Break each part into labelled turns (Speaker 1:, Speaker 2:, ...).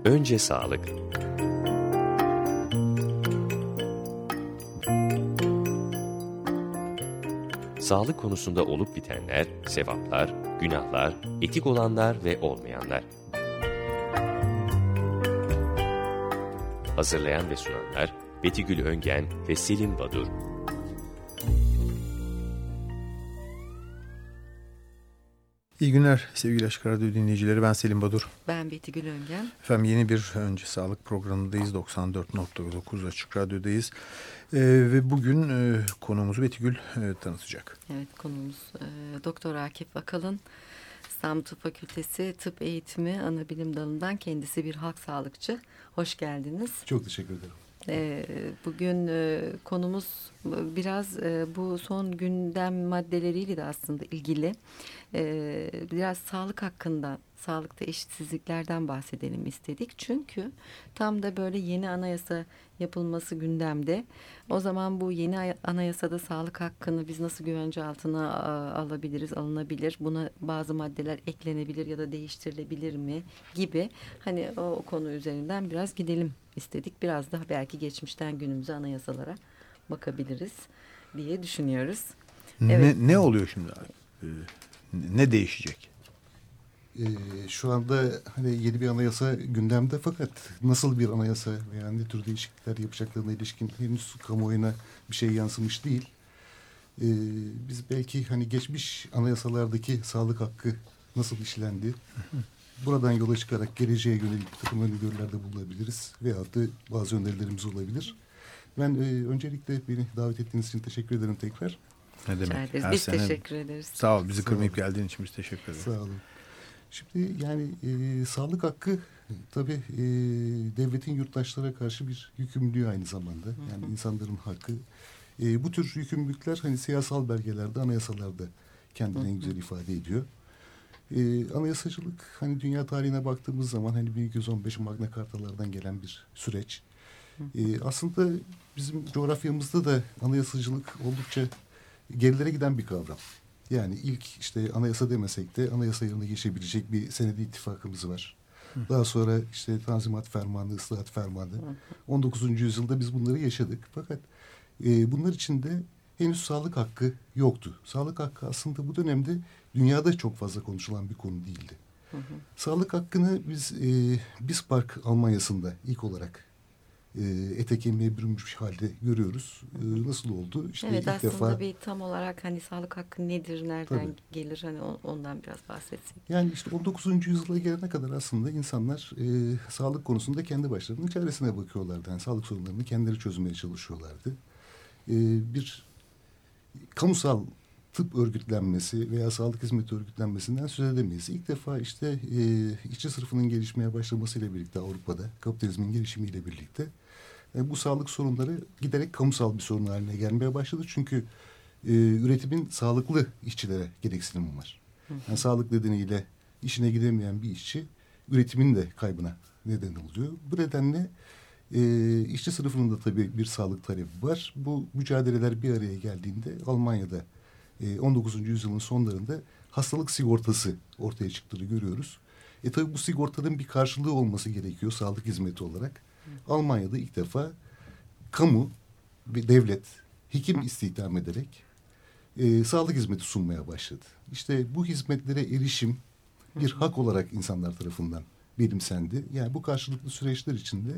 Speaker 1: Önce sağlık. Sağlık konusunda olup bitenler, sevaplar, günahlar, etik olanlar ve olmayanlar. Hazırlayan ve sunanlar Betigül Öngen ve Selim Badur.
Speaker 2: İyi günler sevgili Açık Radyo dinleyicileri. Ben Selim Badur.
Speaker 3: Ben Betigül Öngen.
Speaker 2: Efendim yeni bir Önce Sağlık programındayız. 94.9 Açık Radyo'dayız. Ve bugün konuğumuzu Betigül tanıtacak.
Speaker 3: Evet, konumuz Doktor Akif Akalın. İstanbul Tıp Fakültesi Tıp Eğitimi Anabilim Dalı'ndan, kendisi bir halk sağlıkçı. Hoş geldiniz.
Speaker 4: Çok teşekkür ederim.
Speaker 3: Bugün konumuz biraz bu son gündem maddeleriyle de aslında ilgili. Biraz sağlık hakkında, sağlıkta eşitsizliklerden bahsedelim istedik. Çünkü tam da böyle yeni anayasa yapılması gündemde. O zaman bu yeni anayasada sağlık hakkını biz nasıl güvence altına alabiliriz, alınabilir? Buna bazı maddeler eklenebilir ya da değiştirilebilir mi gibi. Hani o konu üzerinden biraz gidelim istedik. Biraz daha belki geçmişten günümüze anayasalara bakabiliriz diye düşünüyoruz. Evet.
Speaker 2: Ne oluyor şimdi? Ne değişecek?
Speaker 4: Şu anda hani yeni bir anayasa gündemde, fakat nasıl bir anayasa veya ne tür değişiklikler yapacaklarına ilişkin henüz kamuoyuna bir şey yansımış değil. Biz belki hani geçmiş anayasalardaki sağlık hakkı nasıl işlendi, buradan yola çıkarak geleceğe yönelik bir takım öngörülerde bulunabiliriz veyahut da bazı önerilerimiz olabilir. Ben öncelikle beni davet ettiğiniz için teşekkür ederim tekrar.
Speaker 2: Ne demek?
Speaker 3: Biz teşekkür ederiz.
Speaker 2: Sağ ol, bizi kırmayıp geldiğin için biz teşekkür ederiz.
Speaker 4: Sağ olun. Şimdi yani sağlık hakkı tabii devletin yurttaşlara karşı bir yükümlülüğü aynı zamanda. Yani insanların hakkı. Bu tür yükümlülükler hani siyasal belgelerde, anayasalarda kendini en güzel ifade ediyor. Anayasacılık hani dünya tarihine baktığımız zaman hani 1215 Magna Cartalardan gelen bir süreç. Aslında bizim coğrafyamızda da anayasacılık oldukça gerilere giden bir kavram. Yani ilk işte anayasa demesek de anayasa yerine geçebilecek bir senedi ittifakımız var. Daha sonra işte Tanzimat Fermanı, Islahat Fermanı. 19. yüzyılda biz bunları yaşadık. Fakat bunlar içinde henüz sağlık hakkı yoktu. Sağlık hakkı aslında bu dönemde dünyada çok fazla konuşulan bir konu değildi. Sağlık hakkını biz Bismarck Almanya'sında ilk olarak ete kemiğe bürünmüş halde görüyoruz. Nasıl oldu? İşte
Speaker 3: evet,
Speaker 4: ilk
Speaker 3: aslında
Speaker 4: defa
Speaker 3: bir tam olarak hani sağlık hakkı nedir, nereden
Speaker 4: tabii
Speaker 3: gelir, hani ondan biraz bahsetsek.
Speaker 4: Yani işte 19. yüzyıla gelene kadar aslında insanlar sağlık konusunda kendi başlarının çaresine bakıyorlardı. Yani sağlık sorunlarını kendileri çözmeye çalışıyorlardı. Bir kamusal tıp örgütlenmesi veya sağlık hizmeti örgütlenmesinden söz edemeyiz. İlk defa işte işçi sınıfının gelişmeye başlamasıyla birlikte Avrupa'da, kapitalizmin gelişimiyle birlikte bu sağlık sorunları giderek kamusal bir sorun haline gelmeye başladı. Çünkü üretimin sağlıklı işçilere gereksinimi var. Yani sağlık nedeniyle işine gidemeyen bir işçi üretimin de kaybına neden oluyor. Bu nedenle işçi sınıfının da tabii bir sağlık talebi var. Bu mücadeleler bir araya geldiğinde Almanya'da 19. yüzyılın sonlarında hastalık sigortası ortaya çıktığını görüyoruz. Tabii bu sigortanın bir karşılığı olması gerekiyor sağlık hizmeti olarak. Almanya'da ilk defa kamu ve devlet hekim istihdam ederek sağlık hizmeti sunmaya başladı. İşte bu hizmetlere erişim bir hak olarak insanlar tarafından benimsendi. Yani bu karşılıklı süreçler içinde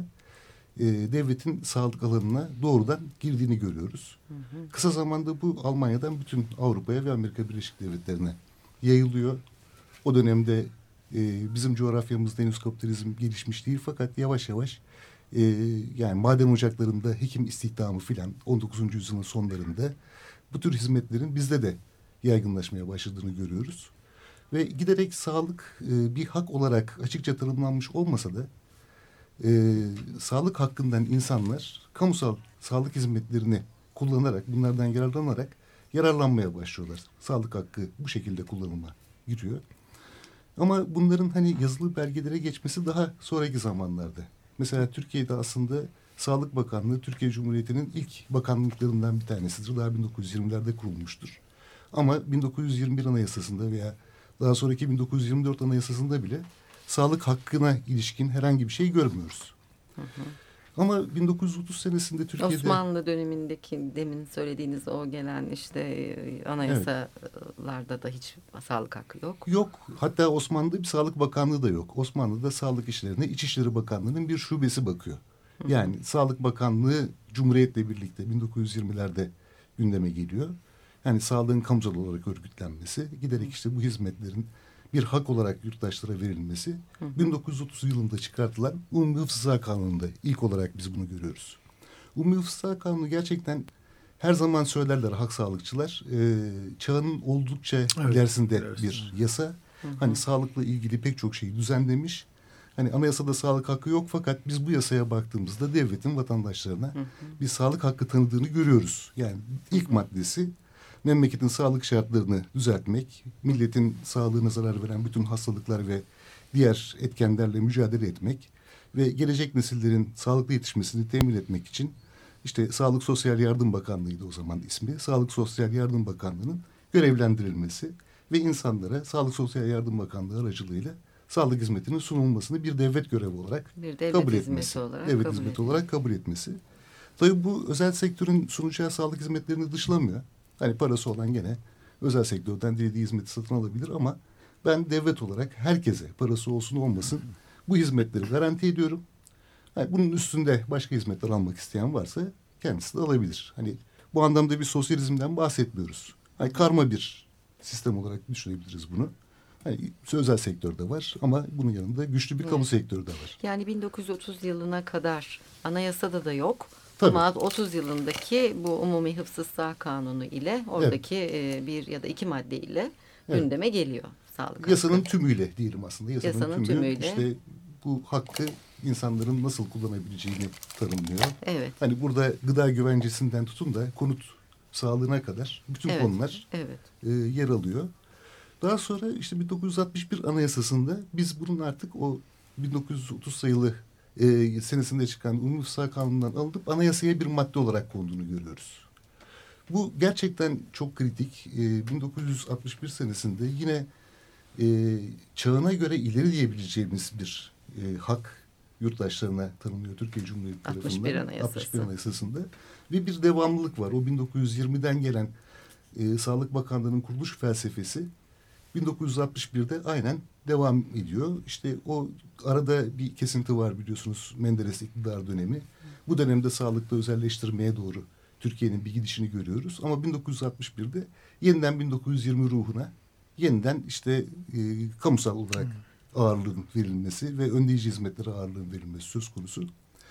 Speaker 4: devletin sağlık alanına doğrudan girdiğini görüyoruz. Kısa zamanda bu Almanya'dan bütün Avrupa'ya ve Amerika Birleşik Devletleri'ne yayılıyor. O dönemde bizim coğrafyamızda henüz kapitalizm gelişmiş değil, fakat yavaş yavaş yani maden ocaklarında hekim istihdamı filan 19. yüzyılın sonlarında bu tür hizmetlerin bizde de yaygınlaşmaya başladığını görüyoruz. Ve giderek sağlık bir hak olarak açıkça tanımlanmış olmasa da sağlık hakkından insanlar kamusal sağlık hizmetlerini kullanarak, bunlardan yararlanmaya başlıyorlar. Sağlık hakkı bu şekilde kullanıma giriyor. Ama bunların hani yazılı belgelere geçmesi daha sonraki zamanlarda. Mesela Türkiye'de aslında Sağlık Bakanlığı Türkiye Cumhuriyeti'nin ilk bakanlıklarından bir tanesidir. Daha 1920'lerde kurulmuştur. Ama 1921 Anayasası'nda veya daha sonraki 1924 Anayasası'nda bile sağlık hakkına ilişkin herhangi bir şey görmüyoruz.
Speaker 3: Hı hı.
Speaker 4: Ama 1930 senesinde Türkiye'de...
Speaker 3: Osmanlı dönemindeki demin söylediğiniz o gelen işte anayasalarda da hiç sağlık hakkı yok.
Speaker 4: Yok. Hatta Osmanlı'da bir Sağlık Bakanlığı da yok. Osmanlı'da sağlık işlerine İçişleri Bakanlığı'nın bir şubesi bakıyor. Yani Sağlık Bakanlığı Cumhuriyet'le birlikte 1920'lerde gündeme geliyor. Yani sağlığın kamusal olarak örgütlenmesi, giderek işte bu hizmetlerin bir hak olarak yurttaşlara verilmesi, 1930 yılında çıkartılan Umumi Hıfzı Sıha Kanunu'nda ilk olarak biz bunu görüyoruz. Umumi Hıfzı Sıha Kanunu gerçekten her zaman söylerler hak sağlıkçılar, çağının oldukça ilerisinde bir yasa. Hani sağlıkla ilgili pek çok şeyi düzenlemiş. Hani anayasada sağlık hakkı yok fakat biz bu yasaya baktığımızda devletin vatandaşlarına bir sağlık hakkı tanıdığını görüyoruz. Yani ilk maddesi memleketin sağlık şartlarını düzeltmek, milletin sağlığına zarar veren bütün hastalıklar ve diğer etkenlerle mücadele etmek ve gelecek nesillerin sağlıklı yetişmesini temin etmek için işte Sağlık Sosyal Yardım Bakanlığı'ydı o zaman ismi. Sağlık Sosyal Yardım Bakanlığı'nın görevlendirilmesi ve insanlara Sağlık Sosyal Yardım Bakanlığı aracılığıyla sağlık hizmetinin sunulmasını bir devlet görevi olarak kabul etmesi. Devlet hizmeti olarak kabul etmesi. Tabii bu özel sektörün sunacağı sağlık hizmetlerini dışlamıyor. Hani parası olan gene özel sektörden dilediği hizmeti satın alabilir ama ben devlet olarak herkese parası olsun olmasın bu hizmetleri garanti ediyorum. Hani bunun üstünde başka hizmetler almak isteyen varsa kendisi de alabilir. Hani bu anlamda bir sosyalizmden bahsetmiyoruz. Hani karma bir sistem olarak düşünebiliriz bunu. Hani özel sektörde var ama bunun yanında güçlü bir kamu sektörü de var.
Speaker 3: Yani 1930 yılına kadar anayasada da yok.
Speaker 4: Tabii.
Speaker 3: Ama 30 yılındaki bu Umumi Hıfzı Sıha Kanunu ile oradaki bir ya da iki madde ile gündeme geliyor sağlık
Speaker 4: yasanın
Speaker 3: hakkı.
Speaker 4: tümüyle diyelim aslında.
Speaker 3: Yasanın tümüyle.
Speaker 4: İşte bu hakkı insanların nasıl kullanabileceğini tanımlıyor.
Speaker 3: Evet.
Speaker 4: Hani burada gıda güvencesinden tutun da konut sağlığına kadar bütün konular yer alıyor. Daha sonra işte 1961 Anayasası'nda biz bunun artık o 1930 sayılı senesinde çıkan Umumi Hıfzı Sıha Kanunu'ndan alınıp anayasaya bir madde olarak konduğunu görüyoruz. Bu gerçekten çok kritik. 1961 senesinde yine çağına göre ileri diyebileceğimiz bir hak yurttaşlarına tanınıyor Türkiye Cumhuriyeti tarafından. 61 Anayasası'nda. Ve bir devamlılık var. O 1920'den gelen Sağlık Bakanlığı'nın kuruluş felsefesi 1961'de aynen devam ediyor. İşte o arada bir kesinti var biliyorsunuz Menderes iktidar dönemi. Bu dönemde sağlıkta özelleştirmeye doğru Türkiye'nin bir gidişini görüyoruz. Ama 1961'de yeniden 1920 ruhuna yeniden işte kamusal olarak ağırlığın verilmesi ve önleyici hizmetlere ağırlığın verilmesi söz konusu.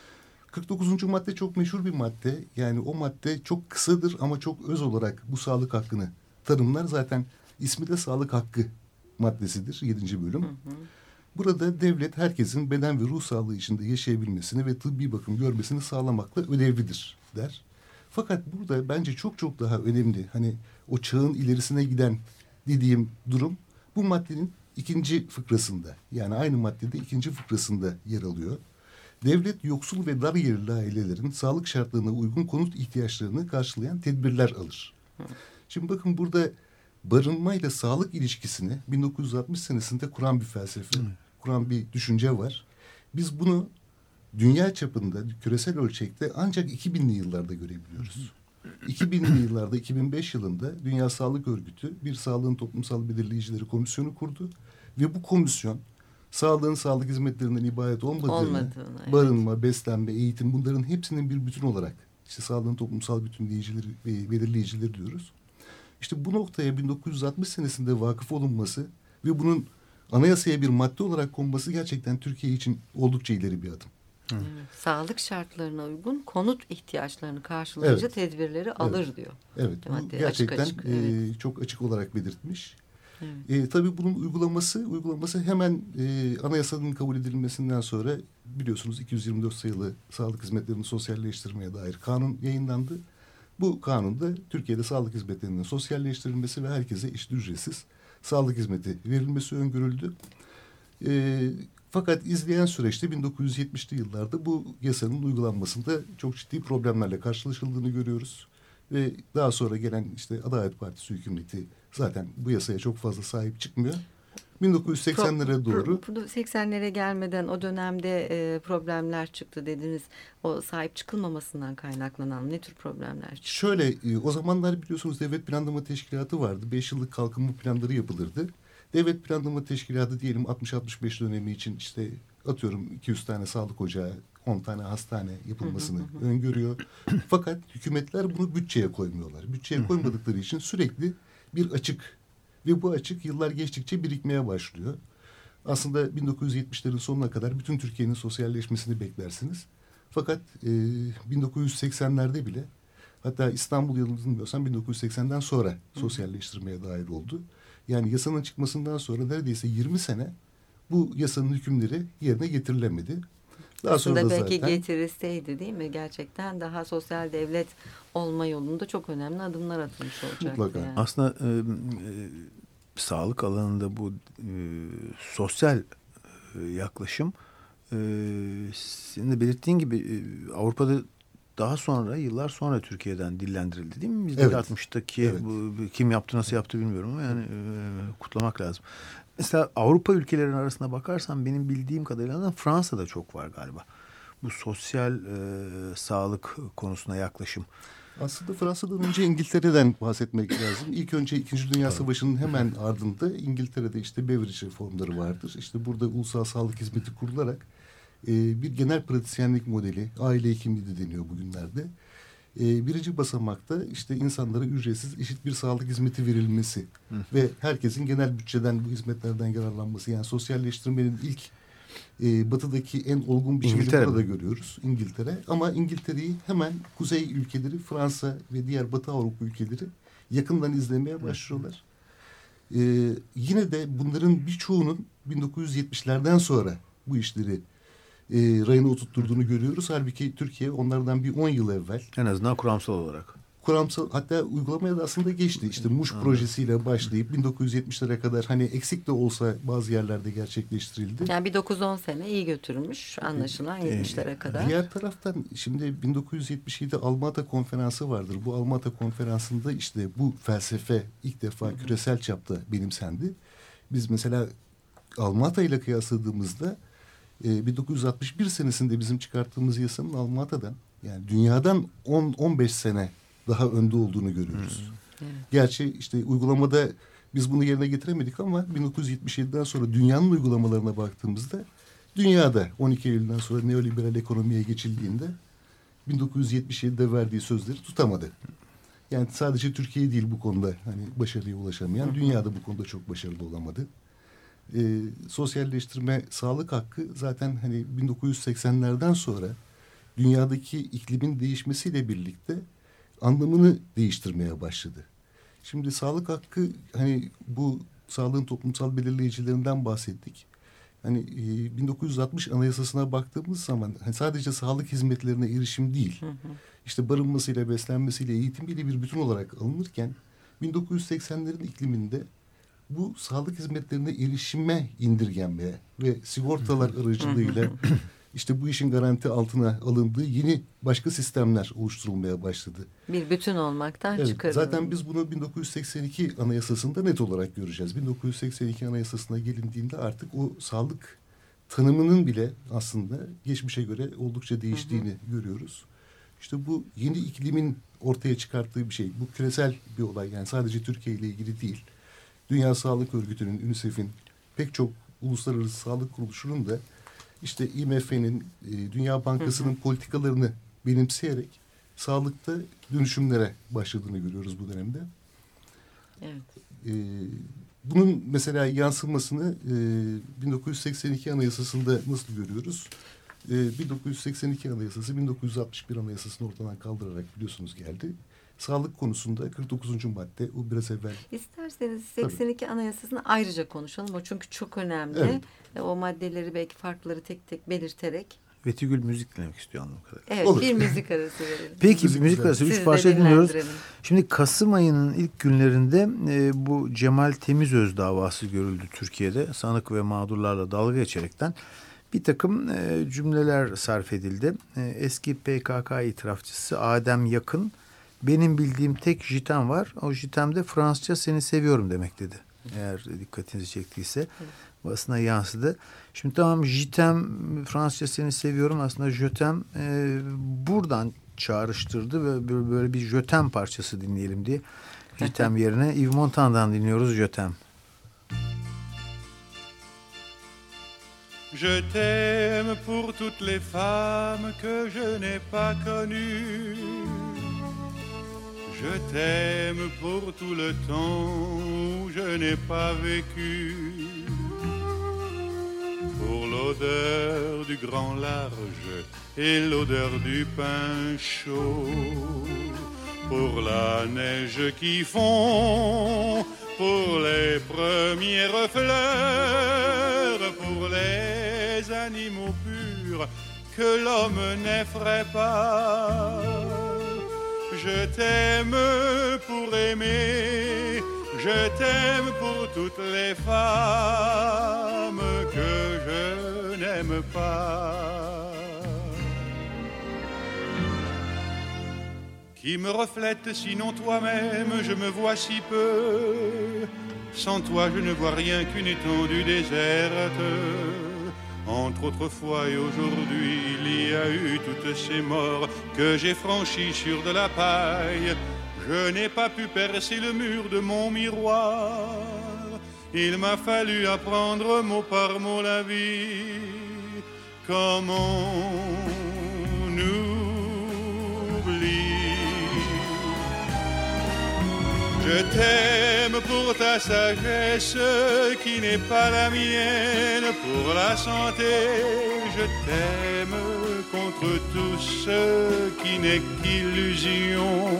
Speaker 4: 49. madde çok meşhur bir madde. Yani o madde çok kısadır ama çok öz olarak bu sağlık hakkını tanımlar. Zaten ismi de sağlık hakkı maddesidir 7. bölüm. Burada devlet herkesin beden ve ruh sağlığı içinde yaşayabilmesini ve tıbbi bakım görmesini sağlamakla ödevlidir der. Fakat burada bence çok çok daha önemli hani o çağın ilerisine giden dediğim durum bu maddenin 2. fıkrasında yani aynı maddede 2. fıkrasında yer alıyor. Devlet yoksul ve dar gelirli ailelerin sağlık şartlarına uygun konut ihtiyaçlarını karşılayan tedbirler alır. Şimdi bakın burada barınmayla sağlık ilişkisini 1960 senesinde kuran bir felsefe, kuran bir düşünce var. Biz bunu dünya çapında, küresel ölçekte ancak 2000'li yıllarda görebiliyoruz. 2000'li yıllarda, 2005 yılında Dünya Sağlık Örgütü bir sağlığın toplumsal belirleyicileri komisyonu kurdu. Ve bu komisyon sağlığın sağlık hizmetlerinden ibaret olmadığını barınma, beslenme, eğitim bunların hepsinin bir bütün olarak işte sağlığın toplumsal bütünleyicileri ve belirleyicileri diyoruz. İşte bu noktaya 1960 senesinde vakıf olunması ve bunun anayasaya bir madde olarak konması gerçekten Türkiye için oldukça ileri bir adım.
Speaker 3: Evet. Sağlık şartlarına uygun konut ihtiyaçlarını karşılayıcı tedbirleri alır diyor.
Speaker 4: Evet, bu gerçekten açık, çok açık olarak belirtmiş.
Speaker 3: Evet.
Speaker 4: Tabii bunun uygulaması hemen anayasanın kabul edilmesinden sonra biliyorsunuz 224 sayılı sağlık hizmetlerini sosyalleştirmeye dair kanun yayınlandı. Bu kanunda Türkiye'de sağlık hizmetlerinin sosyalleştirilmesi ve herkese eşit ücretsiz sağlık hizmeti verilmesi öngörüldü. Fakat izleyen süreçte 1970'li yıllarda bu yasanın uygulanmasında çok ciddi problemlerle karşılaşıldığını görüyoruz. Ve daha sonra gelen işte Adalet Partisi hükümeti zaten bu yasaya çok fazla sahip çıkmıyor. 1980'lere doğru.
Speaker 3: 80'lere gelmeden o dönemde problemler çıktı dediniz. O sahip çıkılmamasından kaynaklanan ne tür problemler çıktı?
Speaker 4: Şöyle, o zamanlar biliyorsunuz Devlet Planlama Teşkilatı vardı. 5 yıllık kalkınma planları yapılırdı. Devlet Planlama Teşkilatı diyelim 60-65 dönemi için işte atıyorum 200 tane sağlık ocağı, 10 tane hastane yapılmasını öngörüyor. Fakat hükümetler bunu bütçeye koymuyorlar. Bütçeye koymadıkları için sürekli bir açık ve bu açık yıllar geçtikçe birikmeye başlıyor. Aslında 1970'lerin sonuna kadar bütün Türkiye'nin sosyalleşmesini beklersiniz. Fakat 1980'lerde bile, hatta İstanbul yanılmıyorsam 1980'den sonra sosyalleştirmeye dair oldu. Yani yasanın çıkmasından sonra neredeyse 20 sene bu yasanın hükümleri yerine getirilemedi. Daha
Speaker 3: aslında
Speaker 4: sonra da
Speaker 3: belki
Speaker 4: zaten
Speaker 3: getirilseydi değil mi? Gerçekten daha sosyal devlet olma yolunda çok önemli adımlar atılmış olacaktı.
Speaker 4: Mutlaka.
Speaker 3: Yani.
Speaker 2: Aslında sağlık alanında bu sosyal yaklaşım senin de belirttiğin gibi Avrupa'da daha sonra, yıllar sonra Türkiye'den dillendirildi değil mi? Bizde
Speaker 4: Evet.
Speaker 2: 60'taki
Speaker 4: Evet.
Speaker 2: bu, kim yaptı nasıl yaptı bilmiyorum ama yani kutlamak lazım. Mesela Avrupa ülkelerinin arasına bakarsan benim bildiğim kadarıyla Fransa'da çok var galiba. Bu sosyal sağlık konusuna yaklaşım.
Speaker 4: aslında Fransa'dan önce İngiltere'den bahsetmek lazım. İlk önce 2. Dünya Savaşı'nın hemen ardında İngiltere'de işte Beveridge reformları vardır. İşte burada ulusal sağlık hizmeti kurularak bir genel pratisyenlik modeli, aile hekimliği de deniyor bugünlerde. Birinci basamakta işte insanlara ücretsiz eşit bir sağlık hizmeti verilmesi ve herkesin genel bütçeden bu hizmetlerden yararlanması. Yani sosyalleştirmenin ilk batıdaki en olgun biçimini
Speaker 2: İngiltere
Speaker 4: burada
Speaker 2: mi?
Speaker 4: görüyoruz. İngiltere. Ama İngiltere'yi hemen kuzey ülkeleri, Fransa ve diğer Batı Avrupa ülkeleri yakından izlemeye başlıyorlar. Yine de bunların birçoğunun 1970'lerden sonra bu işleri rayına oturtturduğunu görüyoruz. Halbuki Türkiye onlardan bir 10 yıl evvel
Speaker 2: En azından kuramsal olarak.
Speaker 4: kuramsal, hatta uygulamaya da aslında geçti. İşte Muş projesiyle başlayıp 1970'lere kadar hani eksik de olsa bazı yerlerde gerçekleştirildi.
Speaker 3: Yani bir 9-10 sene iyi götürülmüş anlaşılan 70'lere kadar.
Speaker 4: Diğer taraftan şimdi 1977 Alma-Ata Konferansı vardır. Bu Alma-Ata Konferansı'nda işte bu felsefe ilk defa küresel çapta benimsendi. Biz mesela Alma-Ata ile kıyasladığımızda 1961 senesinde bizim çıkarttığımız yasanın Alma-Ata'dan, yani dünyadan 10-15 sene daha önde olduğunu görüyoruz.
Speaker 3: Evet.
Speaker 4: Gerçi işte uygulamada biz bunu yerine getiremedik ama 1977'den sonra dünyanın uygulamalarına baktığımızda dünyada 12 Eylül'den sonra neoliberal ekonomiye geçildiğinde 1977'de verdiği sözleri tutamadı. Yani sadece Türkiye değil bu konuda hani başarıya ulaşamayan, dünyada bu konuda çok başarılı olamadı. Sosyalleştirme, sağlık hakkı zaten hani 1980'lerden sonra dünyadaki iklimin değişmesiyle birlikte anlamını değiştirmeye başladı. Şimdi sağlık hakkı, hani bu sağlığın toplumsal belirleyicilerinden bahsettik. Hani 1960 Anayasası'na baktığımız zaman hani sadece sağlık hizmetlerine erişim değil, işte barınmasıyla, beslenmesiyle, eğitimiyle bir bütün olarak alınırken 1980'lerin ikliminde bu sağlık hizmetlerine erişime indirgenmeye ve sigortalar aracılığıyla işte bu işin garanti altına alındığı yeni başka sistemler oluşturulmaya başladı.
Speaker 3: Bir bütün olmaktan
Speaker 4: Evet,
Speaker 3: çıkarıldı.
Speaker 4: zaten biz bunu 1982 Anayasası'nda net olarak göreceğiz. 1982 Anayasası'na gelindiğinde artık o sağlık tanımının bile aslında geçmişe göre oldukça değiştiğini görüyoruz. İşte bu yeni iklimin ortaya çıkarttığı bir şey. Bu küresel bir olay, yani sadece Türkiye ile ilgili değil. Dünya Sağlık Örgütü'nün, UNICEF'in, pek çok uluslararası sağlık kuruluşunun da işte IMF'nin, Dünya Bankası'nın politikalarını benimseyerek sağlıkta dönüşümlere başladığını görüyoruz bu dönemde.
Speaker 3: Evet.
Speaker 4: Bunun mesela yansımasını 1982 Anayasası'nda nasıl görüyoruz? 1982 Anayasası 1961 Anayasası'nı ortadan kaldırarak biliyorsunuz geldi. Sağlık konusunda 49. madde, o biraz evvel.
Speaker 3: İsterseniz 82 Anayasası'nı ayrıca konuşalım. O çünkü çok önemli.
Speaker 4: Evet.
Speaker 3: O maddeleri belki farkları tek tek belirterek.
Speaker 2: Vetigül müzik dinlemek istiyor anladığım kadarıyla.
Speaker 3: Evet,
Speaker 4: Olur.
Speaker 3: bir müzik arası verelim.
Speaker 2: Peki müzik arası
Speaker 3: Siz
Speaker 2: 3
Speaker 3: de
Speaker 2: parça dinliyoruz.
Speaker 3: dinlendirelim.
Speaker 2: Şimdi Kasım ayının ilk günlerinde bu Cemal Temizöz davası görüldü Türkiye'de. Sanık ve mağdurlarla dalga geçerekten bir takım cümleler sarf edildi. Eski PKK itirafçısı Adem Yakın, benim bildiğim tek jitem var. O jitem de Fransızca seni seviyorum demek dedi. Eğer dikkatinizi çektiyse basına yansıdı. Şimdi tamam, Jitem, Fransızca seni seviyorum, aslında Jötem buradan çağrıştırdı ve böyle bir Jötem parçası dinleyelim diye Jitem yerine Yves Montan'dan dinliyoruz Jötem.
Speaker 5: Je t'aime pour toutes les femmes que je n'ai pas connues. Je t'aime pour tout le temps où je n'ai pas vécu. Pour l'odeur du grand large et l'odeur du pain chaud. Pour la neige qui fond, pour les premières fleurs, pour les animaux purs que l'homme n'effraie pas. Je t'aime pour aimer, je t'aime pour toutes les femmes que je n'aime pas. Qui me reflète sinon toi-même, je me vois si peu. Sans toi je ne vois rien qu'une étendue déserte. Entre autrefois et aujourd'hui, il y a eu toutes ces morts que j'ai franchies sur de la paille. Je n'ai pas pu percer le mur de mon miroir. Il m'a fallu apprendre mot par mot la vie. Comment nous je t'aime pour ta sagesse qui n'est pas la mienne, pour la santé. Je t'aime contre tout ce qui n'est qu'illusion.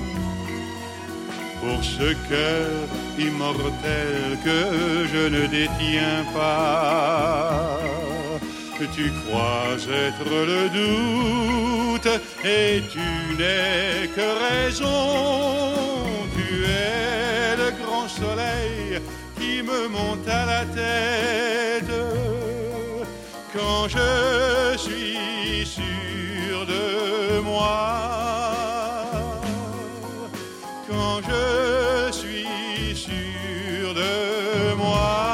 Speaker 5: Pour ce cœur immortel que je ne détiens pas. Tu crois être le doute et tu n'es que raison. Tu es le grand soleil qui me monte à la tête quand je suis sûr de moi. Quand je suis sûr de moi.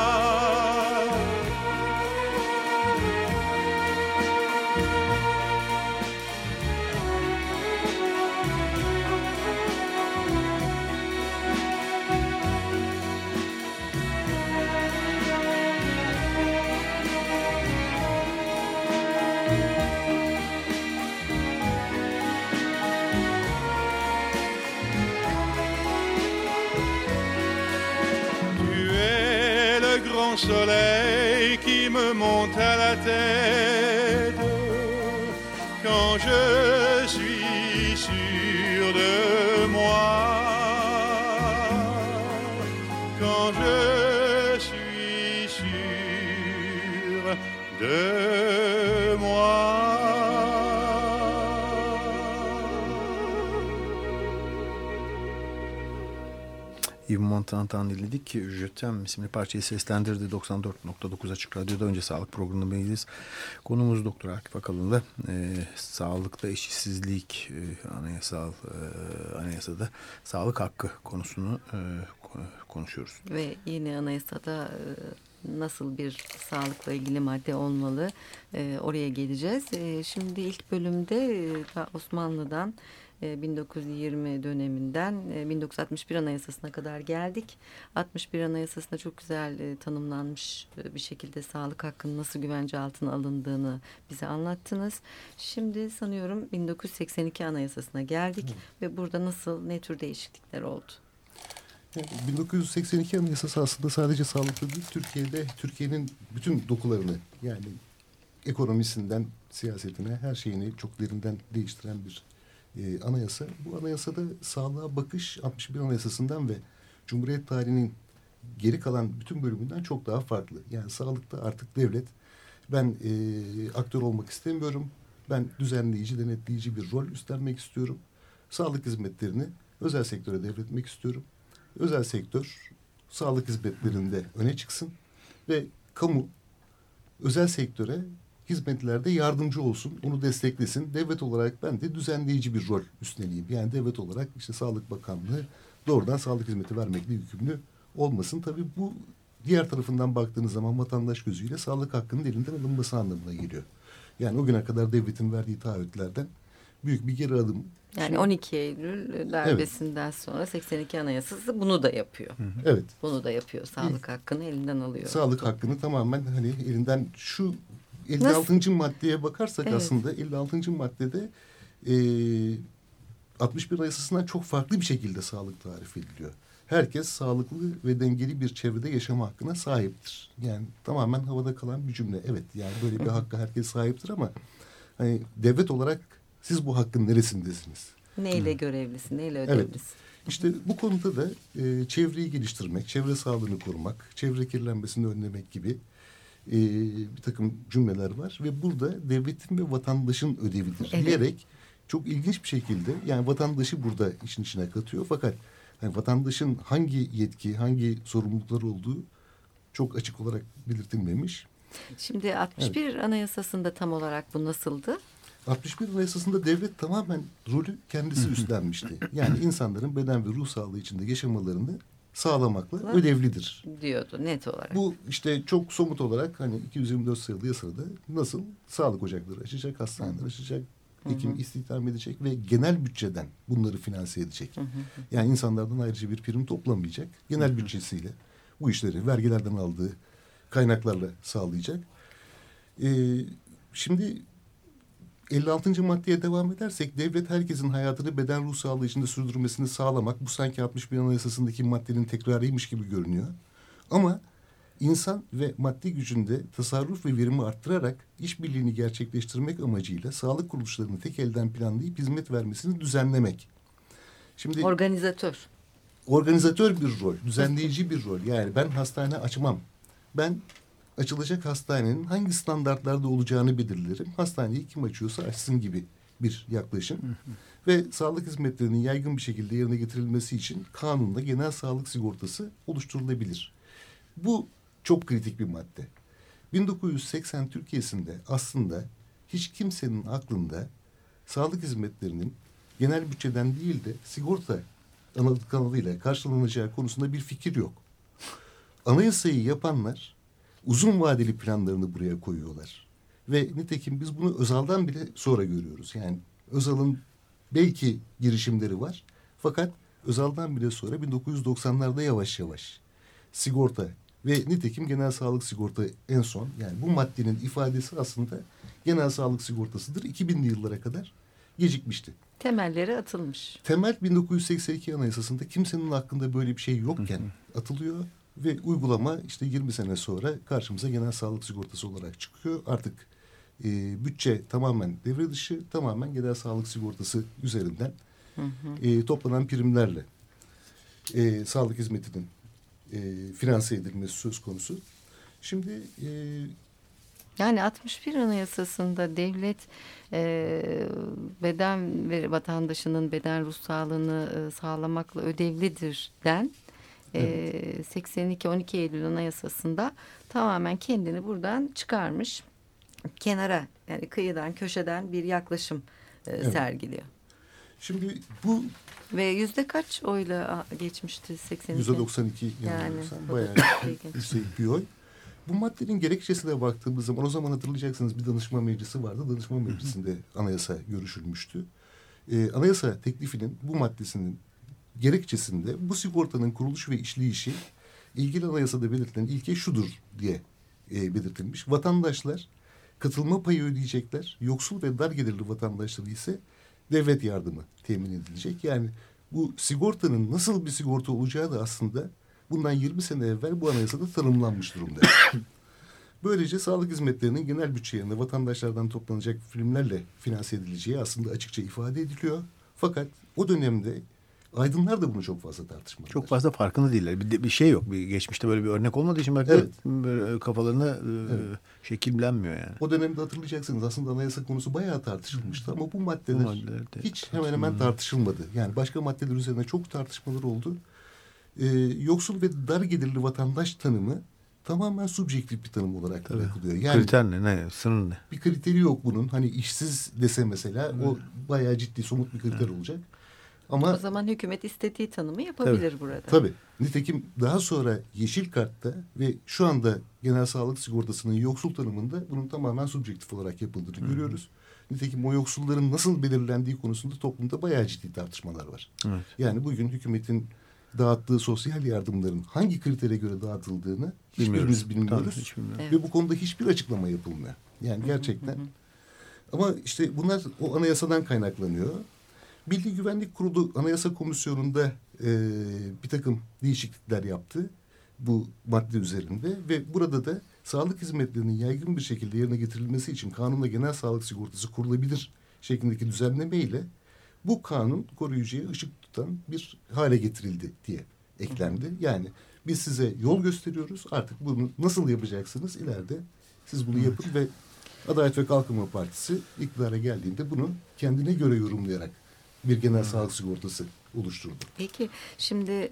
Speaker 5: Soleil qui me monte à la tête quand je suis sûr de moi. Quand je suis sûr de moi.
Speaker 2: Yves Montan'dan dinledik. Jötem isimli parçayı seslendirdi. 94.9 Açık Radyo'da Önce Sağlık programındayız. Konumuz Doktor Akif Akalın'la sağlıkta eşitsizlik, anayasada sağlık hakkı konusunu konuşuyoruz.
Speaker 3: Ve yine anayasada nasıl bir sağlıkla ilgili madde olmalı, oraya geleceğiz. Şimdi ilk bölümde Osmanlı'dan 1920 döneminden 1961 Anayasası'na kadar geldik. 61 Anayasası'nda çok güzel tanımlanmış bir şekilde sağlık hakkının nasıl güvence altına alındığını bize anlattınız. Şimdi sanıyorum 1982 Anayasası'na geldik ve burada nasıl, ne tür değişiklikler oldu?
Speaker 4: 1982 Anayasası aslında sadece sağlıkta değil, Türkiye'nin bütün dokularını, yani ekonomisinden siyasetine, her şeyini çok derinden değiştiren bir anayasa. Bu anayasada sağlığa bakış 61 Anayasası'ndan ve Cumhuriyet tarihinin geri kalan bütün bölümünden çok daha farklı. Yani sağlıkta artık devlet, ben aktör olmak istemiyorum, ben düzenleyici, denetleyici bir rol üstlenmek istiyorum. Sağlık hizmetlerini özel sektöre devretmek istiyorum. Özel sektör sağlık hizmetlerinde öne çıksın ve kamu özel sektöre hizmetlerde yardımcı olsun, onu desteklesin. Devlet olarak ben de düzenleyici bir rol üstleneyim. Yani devlet olarak işte Sağlık Bakanlığı doğrudan sağlık hizmeti vermekle yükümlü olmasın. Tabii bu diğer tarafından baktığınız zaman vatandaş gözüyle sağlık hakkının elinden alınması anlamına geliyor. Yani o güne kadar devletin verdiği taahhütlerden büyük bir geri adım.
Speaker 3: Yani 12 Eylül darbesinden sonra 82 Anayasası bunu da yapıyor.
Speaker 4: Evet.
Speaker 3: Bunu da yapıyor. Sağlık hakkını elinden alıyor.
Speaker 4: Sağlık hakkını tamamen hani elinden, şu 56. maddeye bakarsak aslında 56. maddede 61 Anayasası'ndan çok farklı bir şekilde sağlık tarif ediliyor. Herkes sağlıklı ve dengeli bir çevrede yaşama hakkına sahiptir. Yani tamamen havada kalan bir cümle. Evet, yani böyle bir hakka herkes sahiptir ama hani devlet olarak siz bu hakkın neresindesiniz?
Speaker 3: Neyle görevlisin, neyle ödevlisin?
Speaker 4: Evet. İşte bu konuda da çevreyi geliştirmek, çevre sağlığını korumak, çevre kirlenmesini önlemek gibi bir takım cümleler var. Ve burada devletin ve vatandaşın ödevidir diyerek çok ilginç bir şekilde, yani vatandaşı burada işin içine katıyor. Fakat yani vatandaşın hangi yetki, hangi sorumlulukları olduğu çok açık olarak belirtilmemiş.
Speaker 3: Şimdi 61 Anayasası'nda tam olarak bu nasıldı?
Speaker 4: 61 Anayasası'nda devlet tamamen rolü kendisi üstlenmişti. Yani insanların beden ve ruh sağlığı içinde yaşamalarını sağlamakla ödevlidir
Speaker 3: Diyordu net olarak.
Speaker 4: Bu işte çok somut olarak hani 224 sayılı yasada nasıl sağlık ocakları açacak, hastaneler açacak, hekim istihdam edecek ve genel bütçeden bunları finanse edecek. Yani insanlardan ayrıca bir prim toplamayacak. Genel bütçesiyle bu işleri vergilerden aldığı kaynaklarla sağlayacak. Şimdi 56. maddeye devam edersek, devlet herkesin hayatını beden ruh sağlığı içinde sürdürmesini sağlamak. Bu sanki 61 Anayasası'ndaki maddenin tekrarıymış gibi görünüyor. Ama insan ve maddi gücünde tasarruf ve verimi arttırarak işbirliğini gerçekleştirmek amacıyla sağlık kuruluşlarını tek elden planlayıp hizmet vermesini düzenlemek. Şimdi organizatör bir rol, düzenleyici bir rol. Yani ben hastane açmam. Ben açılacak hastanenin hangi standartlarda olacağını belirlerim. Hastaneyi kim açıyorsa açsın gibi bir yaklaşım. Ve sağlık hizmetlerinin yaygın bir şekilde yerine getirilmesi için kanunda genel sağlık sigortası oluşturulabilir. Bu çok kritik bir madde. 1980 Türkiye'sinde aslında hiç kimsenin aklında sağlık hizmetlerinin genel bütçeden değil de sigorta kanalıyla karşılanacağı konusunda bir fikir yok. Anayasayı yapanlar uzun vadeli planlarını buraya koyuyorlar. Ve nitekim biz bunu Özal'dan bile sonra görüyoruz. Yani Özal'ın belki girişimleri var. Fakat Özal'dan bile sonra 1990'larda yavaş yavaş sigorta ve nitekim genel sağlık sigorta en son. Yani bu maddenin ifadesi aslında genel sağlık sigortasıdır. 2000'li yıllara kadar gecikmişti.
Speaker 3: Temelleri atılmış.
Speaker 4: Temel 1982 Anayasası'nda kimsenin aklında böyle bir şey yokken atılıyor. Ve uygulama işte 20 sene sonra karşımıza genel sağlık sigortası olarak çıkıyor. Artık bütçe tamamen devre dışı, tamamen genel sağlık sigortası üzerinden toplanan primlerle sağlık hizmetinin finanse edilmesi söz konusu. Şimdi
Speaker 3: yani 61 Anayasası'nda devlet beden ve vatandaşının beden ruh sağlığını sağlamakla ödevlidir den. 82 12 Eylül Anayasası'nda tamamen kendini buradan çıkarmış, kenara, yani kıyıdan köşeden bir yaklaşım sergiliyor.
Speaker 4: Şimdi bu
Speaker 3: ve yüzde kaç oyla geçmişti 82?
Speaker 4: %92 yani bayağı yüksek bir oy. Bu maddenin gerekçesine baktığımız zaman, o zaman hatırlayacaksınız bir danışma meclisi vardı. Danışma meclisinde anayasa görüşülmüştü. Anayasa teklifinin bu maddesinin gerekçesinde bu sigortanın kuruluş ve işleyişi ilgili anayasada belirtilen ilke şudur diye belirtilmiş. Vatandaşlar katılma payı ödeyecekler. Yoksul ve dar gelirli vatandaşları ise devlet yardımı temin edilecek. Yani bu sigortanın nasıl bir sigorta olacağı da aslında bundan 20 sene evvel bu anayasada tanımlanmış durumda. Böylece sağlık hizmetlerinin genel bütçe yerine vatandaşlardan toplanacak primlerle finanse edileceği aslında açıkça ifade ediliyor. Fakat o dönemde aydınlar da bunu çok fazla tartışmadılar.
Speaker 2: Çok fazla farkında değiller. Bir şey yok. Geçmişte böyle bir örnek olmadığı için belki kafalarına şekillenmiyor yani.
Speaker 4: O dönemde hatırlayacaksınız aslında anayasa konusu bayağı tartışılmıştı ama bu maddeler hiç hemen hemen tartışılmadı. Yani başka maddeler üzerine çok tartışmalar oldu. Yoksul ve dar gelirli vatandaş tanımı tamamen subjektif bir tanım olarak bırakılıyor. Yani
Speaker 2: kriter ne? Sınır ne?
Speaker 4: Bir kriteri yok bunun. Hani işsiz dese mesela o bayağı ciddi somut bir kriter olacak. Ama
Speaker 3: o zaman hükümet istediği tanımı yapabilir burada.
Speaker 4: Tabii. Nitekim daha sonra Yeşil Kart'ta ve şu anda Genel Sağlık Sigortası'nın yoksul tanımında bunun tamamen subjektif olarak yapıldığını görüyoruz. Nitekim o yoksulların nasıl belirlendiği konusunda toplumda bayağı ciddi tartışmalar var.
Speaker 2: Evet.
Speaker 4: Yani bugün hükümetin dağıttığı sosyal yardımların hangi kritere göre dağıtıldığını hiçbirimiz bilmiyoruz.
Speaker 2: Tabii, hiç bilmiyorum.
Speaker 3: Evet.
Speaker 4: Ve bu konuda hiçbir açıklama yapılmıyor. Yani gerçekten. Ama işte bunlar o anayasadan kaynaklanıyor. Milli Güvenlik Kurulu Anayasa Komisyonu'nda bir takım değişiklikler yaptı bu madde üzerinde ve burada da sağlık hizmetlerinin yaygın bir şekilde yerine getirilmesi için kanunla genel sağlık sigortası kurulabilir şeklindeki düzenlemeyle bu kanun koruyucuya ışık tutan bir hale getirildi diye eklendi. Yani biz size yol gösteriyoruz, artık bunu nasıl yapacaksınız ileride siz bunu yapın ve Adalet ve Kalkınma Partisi iktidara geldiğinde bunu kendine göre yorumlayarak bir genel sağlık sigortası oluşturdu.
Speaker 3: Peki şimdi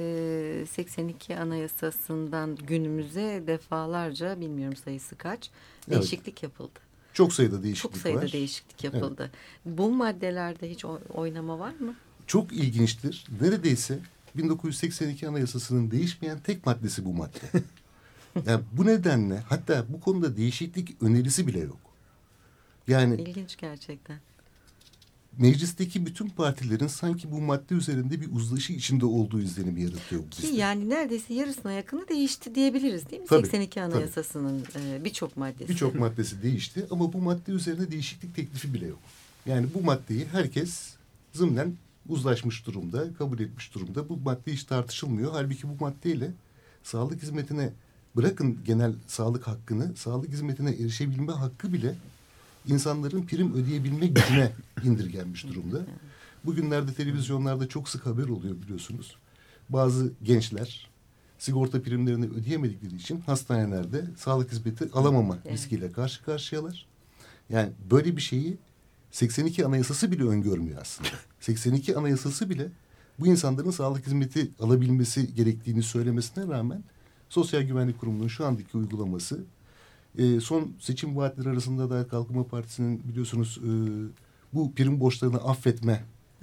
Speaker 3: 82 Anayasası'ndan günümüze defalarca, bilmiyorum sayısı kaç, değişiklik yapıldı.
Speaker 4: Çok sayıda değişiklik
Speaker 3: Çok sayıda
Speaker 4: var.
Speaker 3: değişiklik yapıldı. Bu maddelerde hiç oynama var mı?
Speaker 4: Çok ilginçtir. Neredeyse 1982 Anayasası'nın değişmeyen tek maddesi bu madde. Yani bu nedenle hatta bu konuda değişiklik önerisi bile yok. Yani
Speaker 3: İlginç gerçekten.
Speaker 4: meclisteki bütün partilerin sanki bu madde üzerinde bir uzlaşı içinde olduğu izlenimi yaratıyor bu
Speaker 3: Ki
Speaker 4: bizde.
Speaker 3: yani neredeyse yarısına yakını değişti diyebiliriz değil mi?
Speaker 4: Tabii,
Speaker 3: 82 Anayasası'nın birçok maddesi.
Speaker 4: Birçok maddesi değişti ama bu madde üzerine değişiklik teklifi bile yok. Yani bu maddeyi herkes zımnen uzlaşmış durumda, kabul etmiş durumda. Bu madde hiç tartışılmıyor. Halbuki bu maddeyle sağlık hizmetine, bırakın genel sağlık hakkını, sağlık hizmetine erişebilme hakkı bile insanların prim ödeyebilme gücüne indirgenmiş durumda. Bugünlerde televizyonlarda çok sık haber oluyor biliyorsunuz. Bazı gençler sigorta primlerini ödeyemedikleri için hastanelerde sağlık hizmeti alamama riskiyle karşı karşıyalar. Yani böyle bir şeyi 82 Anayasası bile öngörmüyor aslında. 82 Anayasası bile bu insanların sağlık hizmeti alabilmesi gerektiğini söylemesine rağmen Sosyal Güvenlik Kurumu'nun şu andaki uygulaması, son seçim vaatleri arasında da Kalkınma Partisi'nin biliyorsunuz bu prim borçlarını affetme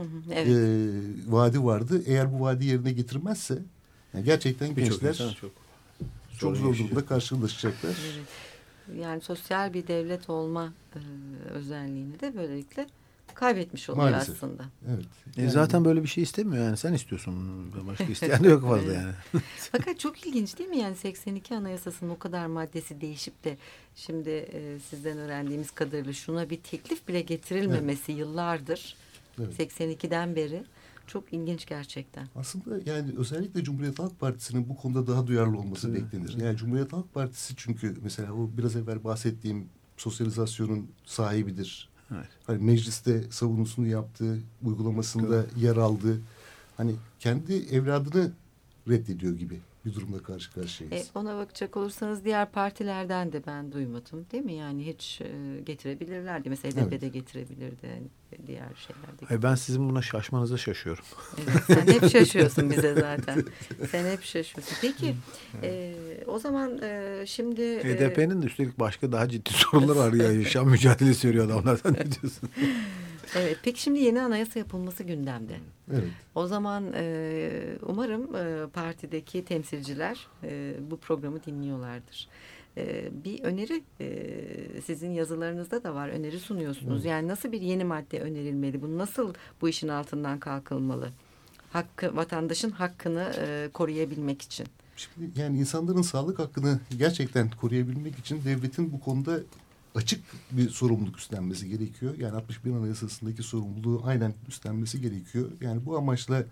Speaker 4: vaadi vardı. Eğer bu vaadi yerine getirmezse yani gerçekten gençler çok zor durumda karşılaşacaklar.
Speaker 3: Evet. Yani sosyal bir devlet olma özelliğini de böylelikle kaybetmiş oluyor
Speaker 4: Maalesef.
Speaker 3: aslında.
Speaker 4: Evet.
Speaker 2: Yani zaten böyle bir şey istemiyor yani. Sen istiyorsun. Başka isteyen de yok fazla yani.
Speaker 3: Fakat çok ilginç değil mi? Yani 82 Anayasası'nın o kadar maddesi değişip de şimdi sizden öğrendiğimiz kadarıyla şuna bir teklif bile getirilmemesi yıllardır.
Speaker 4: Evet.
Speaker 3: 82'den beri. Çok ilginç gerçekten.
Speaker 4: Aslında yani özellikle Cumhuriyet Halk Partisi'nin bu konuda daha duyarlı olması beklenir. Yani Cumhuriyet Halk Partisi çünkü mesela o biraz evvel bahsettiğim sosyalizasyonun sahibidir.
Speaker 2: Evet.
Speaker 4: Hani mecliste savunusunu yaptığı, uygulamasında yer aldı. Hani kendi evladını reddediyor gibi bir durumla karşı karşıyayız.
Speaker 3: Ona bakacak olursanız diğer partilerden de ben duymadım değil mi? Yani hiç getirebilirlerdi. Mesela HDP'de getirebilirdi. Yani diğer şeylerde.
Speaker 2: Hayır, ben sizin buna şaşmanıza şaşıyorum.
Speaker 3: Evet, sen hep şaşıyorsun bize zaten. Sen hep şaşıyorsun. Peki o zaman şimdi...
Speaker 2: HDP'nin de üstelik başka daha ciddi sorunları var ya. Yaşam mücadelesi veriyor adamlar. Sen ne diyorsun?
Speaker 3: Evet, peki şimdi yeni anayasa yapılması gündemde.
Speaker 4: Evet.
Speaker 3: O zaman umarım partideki temsilciler bu programı dinliyorlardır. Bir öneri sizin yazılarınızda da var. Öneri sunuyorsunuz. Evet. Yani nasıl bir yeni madde önerilmeli? Bu nasıl bu işin altından kalkılmalı? Vatandaşın hakkını koruyabilmek için.
Speaker 4: Şimdi yani insanların sağlık hakkını gerçekten koruyabilmek için devletin bu konuda açık bir sorumluluk üstlenmesi gerekiyor. Yani 61 Anayasası'ndaki sorumluluğu aynen üstlenmesi gerekiyor. Yani bu amaçla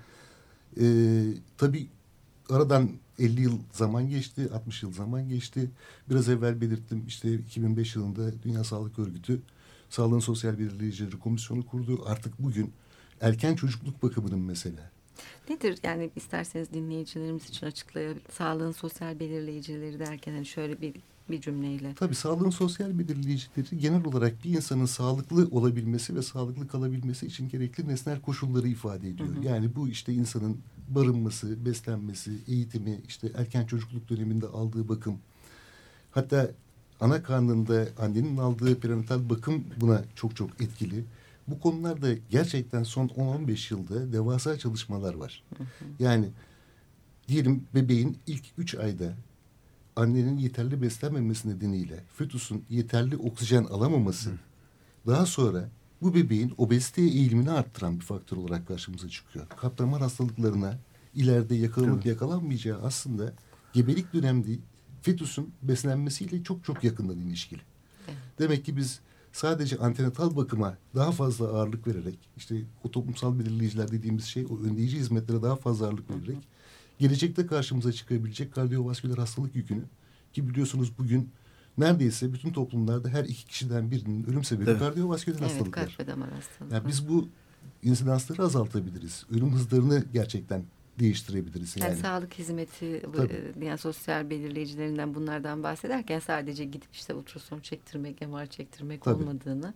Speaker 4: tabii aradan 50 yıl zaman geçti, 60 yıl zaman geçti. Biraz evvel belirttim, işte 2005 yılında Dünya Sağlık Örgütü Sağlığın Sosyal Belirleyicileri Komisyonu kurdu. Artık bugün erken çocukluk bakımının mesela.
Speaker 3: Nedir yani isterseniz dinleyicilerimiz için açıklayabilir. Sağlığın sosyal belirleyicileri derken hani şöyle bir cümleyle.
Speaker 4: Tabii sağlığın sosyal belirleyicileri genel olarak bir insanın sağlıklı olabilmesi ve sağlıklı kalabilmesi için gerekli nesnel koşulları ifade ediyor. Hı hı. Yani bu işte insanın barınması, beslenmesi, eğitimi, işte erken çocukluk döneminde aldığı bakım. Hatta ana karnında annenin aldığı prenatal bakım buna çok çok etkili. Bu konularda gerçekten son 10-15 yılda devasa çalışmalar var. Yani diyelim bebeğin ilk 3 ayda annenin yeterli beslenmemesi nedeniyle fetüsün yeterli oksijen alamaması daha sonra bu bebeğin obeziteye eğilimini arttıran bir faktör olarak karşımıza çıkıyor. Kalp damar hastalıklarına ileride yakalanıp yakalanmayacağı aslında gebelik döneminde fetüsün beslenmesiyle çok çok yakından ilişkili. Demek ki biz sadece antenatal bakıma daha fazla ağırlık vererek, işte o toplumsal belirleyiciler dediğimiz şey, o önleyici hizmetlere daha fazla ağırlık vererek gelecekte karşımıza çıkabilecek kardiyovasküler hastalık yükünü, ki biliyorsunuz bugün neredeyse bütün toplumlarda her 2 kişiden birinin ölüm sebebi kardiyovasküler hastalıklar.
Speaker 3: Evet, kalp ve damar hastalığı.
Speaker 4: Yani biz bu insidansları azaltabiliriz. Ölüm hızlarını gerçekten değiştirebiliriz. Yani
Speaker 3: sağlık hizmeti, yani sosyal belirleyicilerinden, bunlardan bahsederken sadece gidip işte ultrason çektirmek, MR çektirmek olmadığını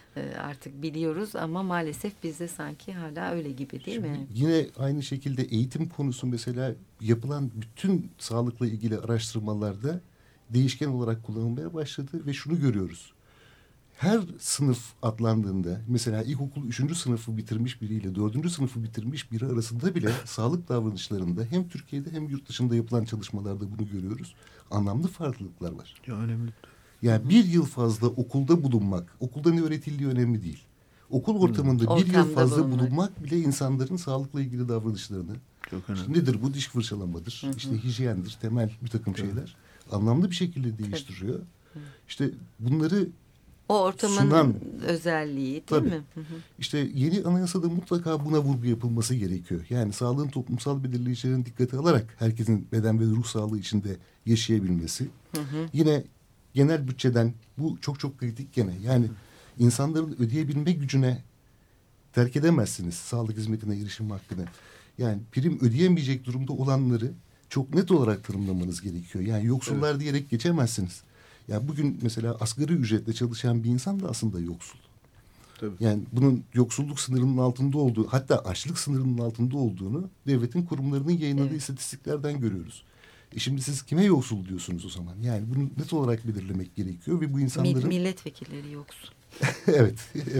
Speaker 3: artık biliyoruz ama maalesef bizde sanki hala öyle gibi, değil mi?
Speaker 4: Yine aynı şekilde eğitim konusu mesela yapılan bütün sağlıkla ilgili araştırmalarda değişken olarak kullanılmaya başladı ve şunu görüyoruz. Her sınıf atlandığında, mesela ilkokul 3. sınıfı bitirmiş biriyle 4. sınıfı bitirmiş biri arasında bile sağlık davranışlarında hem Türkiye'de hem yurt dışında yapılan çalışmalarda bunu görüyoruz. Anlamlı farklılıklar var.
Speaker 2: Ya, önemli.
Speaker 4: Yani bir yıl fazla okulda bulunmak, okulda ne öğretildiği önemli değil. Okul ortamında bir yıl fazla bulunmak bile insanların sağlıkla ilgili davranışlarını, işte nedir bu, diş fırçalamadır, işte hijyendir, temel bir takım şeyler anlamlı bir şekilde değiştiriyor. İşte bunları
Speaker 3: o ortamın özelliği, değil mi?
Speaker 4: İşte yeni anayasada mutlaka buna vurgu yapılması gerekiyor. Yani sağlığın toplumsal belirleyicilerini dikkate alarak herkesin beden ve ruh sağlığı içinde yaşayabilmesi. Yine genel bütçeden, bu çok çok kritik gene. Yani insanların ödeyebilme gücüne terk edemezsiniz sağlık hizmetine erişim hakkını. Yani prim ödeyemeyecek durumda olanları çok net olarak tanımlamanız gerekiyor. Yani yoksullar diyerek geçemezsiniz. Yani bugün mesela asgari ücretle çalışan bir insan da aslında yoksul.
Speaker 2: Tabii.
Speaker 4: Yani bunun yoksulluk sınırının altında olduğu, hatta açlık sınırının altında olduğunu devletin kurumlarının yayınladığı istatistiklerden görüyoruz. Şimdi siz kime yoksul diyorsunuz o zaman? Yani bunu net olarak belirlemek gerekiyor ve bu insanların...
Speaker 3: Milletvekilleri yoksul.
Speaker 4: evet.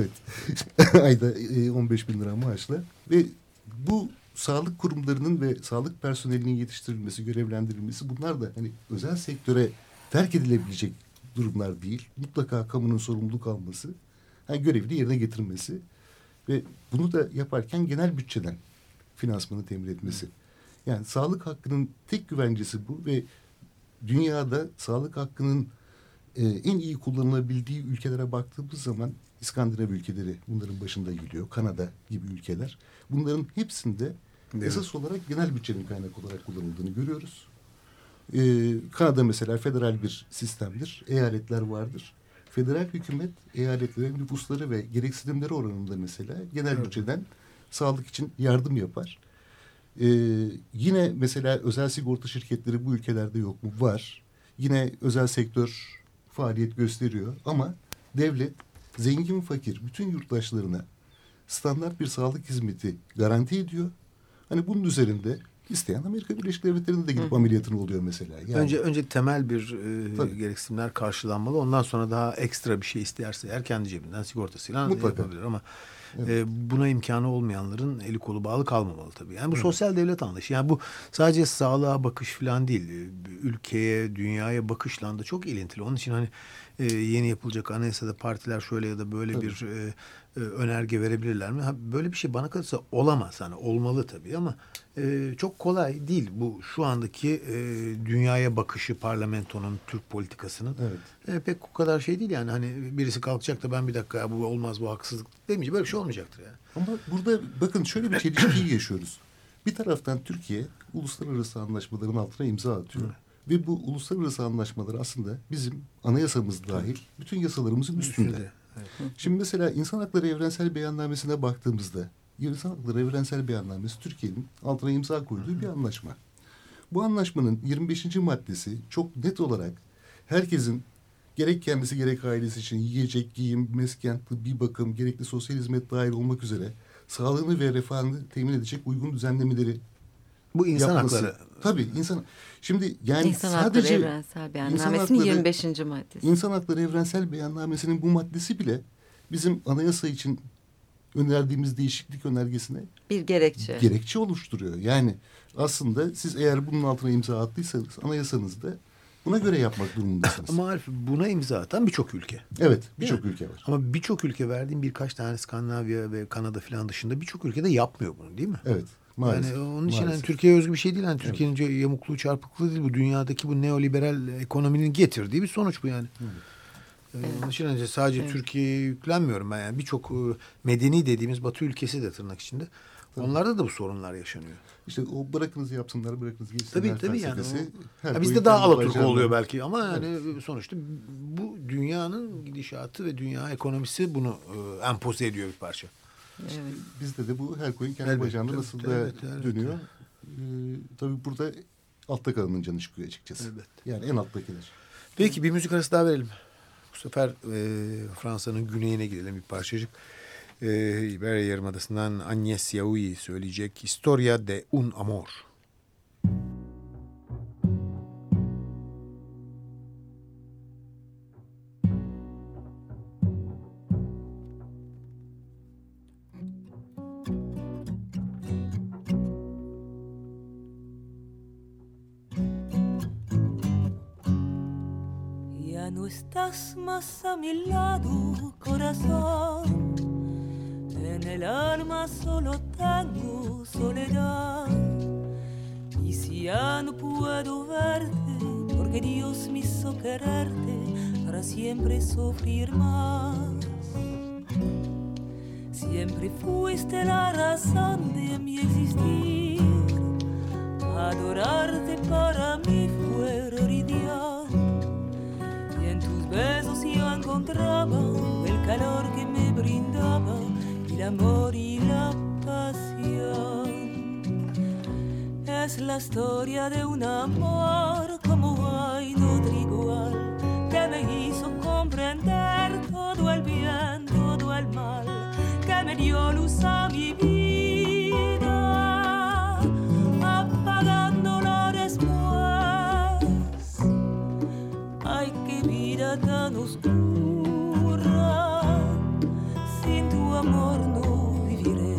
Speaker 4: Ayda 15.000 lira maaşla ve bu sağlık kurumlarının ve sağlık personelinin yetiştirilmesi, görevlendirilmesi, bunlar da hani özel sektöre terk edilebilecek durumlar değil. Mutlaka kamunun sorumluluk alması, yani görevli yerine getirmesi ve bunu da yaparken genel bütçeden finansmanı temin etmesi. Yani sağlık hakkının tek güvencesi bu ve dünyada sağlık hakkının en iyi kullanılabildiği ülkelere baktığımız zaman İskandinav ülkeleri bunların başında geliyor. Kanada gibi ülkeler. Bunların hepsinde esas olarak genel bütçenin kaynak olarak kullanıldığını görüyoruz. Kanada mesela federal bir sistemdir. Eyaletler vardır. Federal hükümet eyaletlerin nüfusları ve gereksinimleri oranında mesela genel bütçeden sağlık için yardım yapar. Yine mesela özel sigorta şirketleri bu ülkelerde yok mu? Var. Yine özel sektör faaliyet gösteriyor ama devlet zengin fakir bütün yurttaşlarına standart bir sağlık hizmeti garanti ediyor. Hani bunun üzerinde isteyen Amerika Birleşik Devletleri'nde de gidip ameliyatını oluyor mesela. Yani,
Speaker 2: önce temel bir gereksinimler karşılanmalı. Ondan sonra daha ekstra bir şey isterse eğer kendi cebinden sigortasıyla yapabilir ama buna imkanı olmayanların eli kolu bağlı kalmamalı tabii. Yani bu sosyal devlet anlayışı. Yani bu sadece sağlığa bakış falan değil. Ülkeye, dünyaya bakışla da çok ilintili. Onun için hani yeni yapılacak anayasada partiler şöyle ya da böyle bir önerge verebilirler mi? Böyle bir şey bana kalırsa olamaz. Hani olmalı tabii ama çok kolay değil. Bu şu andaki dünyaya bakışı parlamentonun, Türk politikasının pek o kadar şey değil yani. Hani birisi kalkacak da ben bir dakika bu olmaz, bu haksızlık demeyecek. Böyle bir şey olmayacaktır yani.
Speaker 4: Ama burada bakın şöyle bir çelişkiyi yaşıyoruz. Bir taraftan Türkiye uluslararası anlaşmaların altına imza atıyor. Ve bu uluslararası anlaşmalar aslında bizim anayasamız dahil bütün yasalarımızın üstünde. Şimdi mesela İnsan Hakları Evrensel Beyannamesi'ne baktığımızda İnsan Hakları Evrensel Beyannamesi Türkiye'nin altına imza koyduğu bir anlaşma. Bu anlaşmanın 25. maddesi çok net olarak herkesin gerek kendisi gerek ailesi için yiyecek, giyim, mesken, tıbbi bakım, gerekli sosyal hizmet dahil olmak üzere sağlığını ve refahını temin edecek uygun düzenlemeleri
Speaker 2: bu insan hakları.
Speaker 4: Tabii insan. Şimdi yani
Speaker 3: İnsan
Speaker 4: sadece
Speaker 3: Hakları Evrensel Beyannamesi'nin 25. maddesi.
Speaker 4: İnsan Hakları Evrensel Beyannamesi'nin bu maddesi bile bizim anayasa için önerdiğimiz değişiklik önergesine
Speaker 3: bir gerekçe
Speaker 4: oluşturuyor. Yani aslında siz eğer bunun altına imza attıysanız anayasanızda buna göre yapmak durumundasınız.
Speaker 2: Ama Arif, buna imza atan birçok ülke.
Speaker 4: Evet, birçok ülke var.
Speaker 2: Ama birçok ülke, verdiğim birkaç tane Skandinavya ve Kanada falan dışında birçok ülkede yapmıyor bunu, değil mi?
Speaker 4: Evet. Maalesef.
Speaker 2: Yani onun için
Speaker 4: maalesef.
Speaker 2: hani Türkiye'ye özgü bir şey değil. Yani Türkiye'nin yamukluğu, çarpıklığı değil. Bu dünyadaki bu neoliberal ekonominin getirdiği bir sonuç bu yani. Onun için hani sadece Türkiye'ye yüklenmiyorum ben. Yani birçok medeni dediğimiz Batı ülkesi de tırnak içinde. Onlarda da bu sorunlar yaşanıyor.
Speaker 4: İşte o bırakınız yapsınlar, bırakınız geçsinler
Speaker 2: Tabii yani.
Speaker 4: felsefesi.
Speaker 2: Bizde daha Alaturka oluyor belki ama yani sonuçta bu dünyanın gidişatı ve dünya ekonomisi bunu empoze ediyor bir parça.
Speaker 3: Evet.
Speaker 4: Bizde de bu her koyun kendi bacağında nasıl da dönüyor. Tabii burada altta kalanın canı çıkıyor açıkçası.
Speaker 2: Evet.
Speaker 4: Yani en alttakiler.
Speaker 2: Peki bir müzik arası daha verelim. Bu sefer Fransa'nın güneyine gidelim bir parçacık. İberya Yarımadası'ndan Agnès Jaoui söyleyecek Historia de un Amor.
Speaker 6: Ya no estás más a mi lado, corazón. En el alma solo tengo soledad. Y si ya no puedo verte, porque Dios me hizo quererte para siempre sufrir más. Siempre fuiste la razón de mi existir. Adorarte para mí fue prioridad. Y en tus besos yo encontraba el calor que me brindaba, el amor y la pasión. Es la historia de un amor como hay otro igual, que me hizo comprender todo el bien, todo el mal, que me dio luz a mi vida, apagándola después. Ay, qué vida tan oscura, sin tu amor no viviré.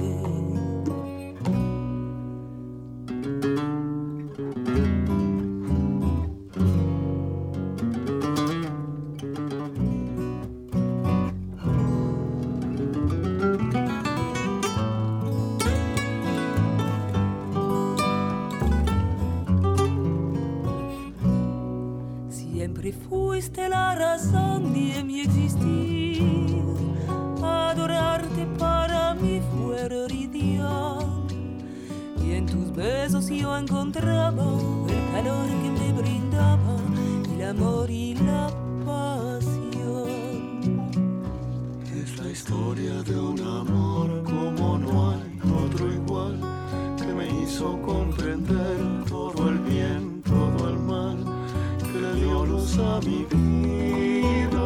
Speaker 6: Siempre fuiste la razón de mi existir. Adorarte para mí fue prioridad. Y en tus besos yo encontraba el calor que me brindaba, el amor y la pasión.
Speaker 7: Es la historia de un amor como no hay otro igual, que me hizo comprender todo el bien, todo el mal, que le dio luz a mi vida,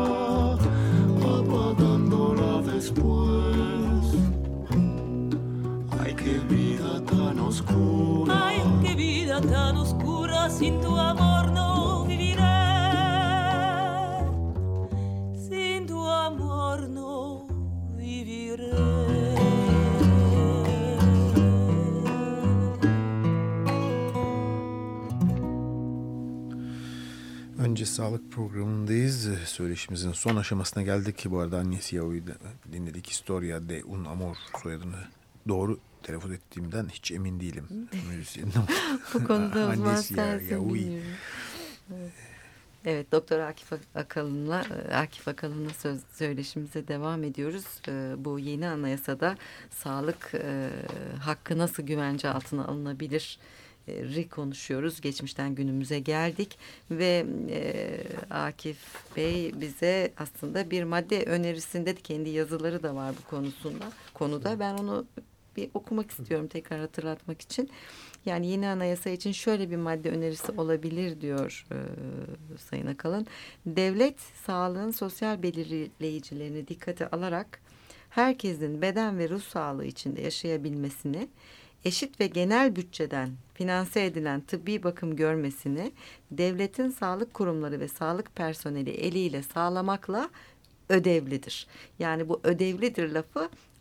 Speaker 7: apagándola después. Ay, qué vida tan oscura.
Speaker 6: Ay, qué vida tan oscura, sin tu amor no viviré. Sin tu amor no viviré.
Speaker 2: Önce sağlık programındayız. Söyleşimizin son aşamasına geldik ki bu arada Agnès Jaoui'yi dinledik. Historia de un Amor soyadını doğru telaffuz ettiğimden hiç emin değilim. Müzisyenim.
Speaker 3: Bu konuda uzman
Speaker 2: Agnès
Speaker 3: sensin,
Speaker 2: Jaoui.
Speaker 3: bilmiyorum. Evet, Doktor Akif Akalın'la söyleşimize devam ediyoruz. Bu yeni anayasada sağlık hakkı nasıl güvence altına alınabilir konuşuyoruz. Geçmişten günümüze geldik ve Akif Bey bize aslında bir madde önerisinde kendi yazıları da var bu konuda. Ben onu bir okumak istiyorum tekrar hatırlatmak için. Yani yeni anayasa için şöyle bir madde önerisi olabilir diyor Sayın Akalın. Devlet sağlığın sosyal belirleyicilerini dikkate alarak herkesin beden ve ruh sağlığı içinde yaşayabilmesini, eşit ve genel bütçeden finanse edilen tıbbi bakım görmesini devletin sağlık kurumları ve sağlık personeli eliyle sağlamakla ödevlidir. Yani bu ödevlidir lafı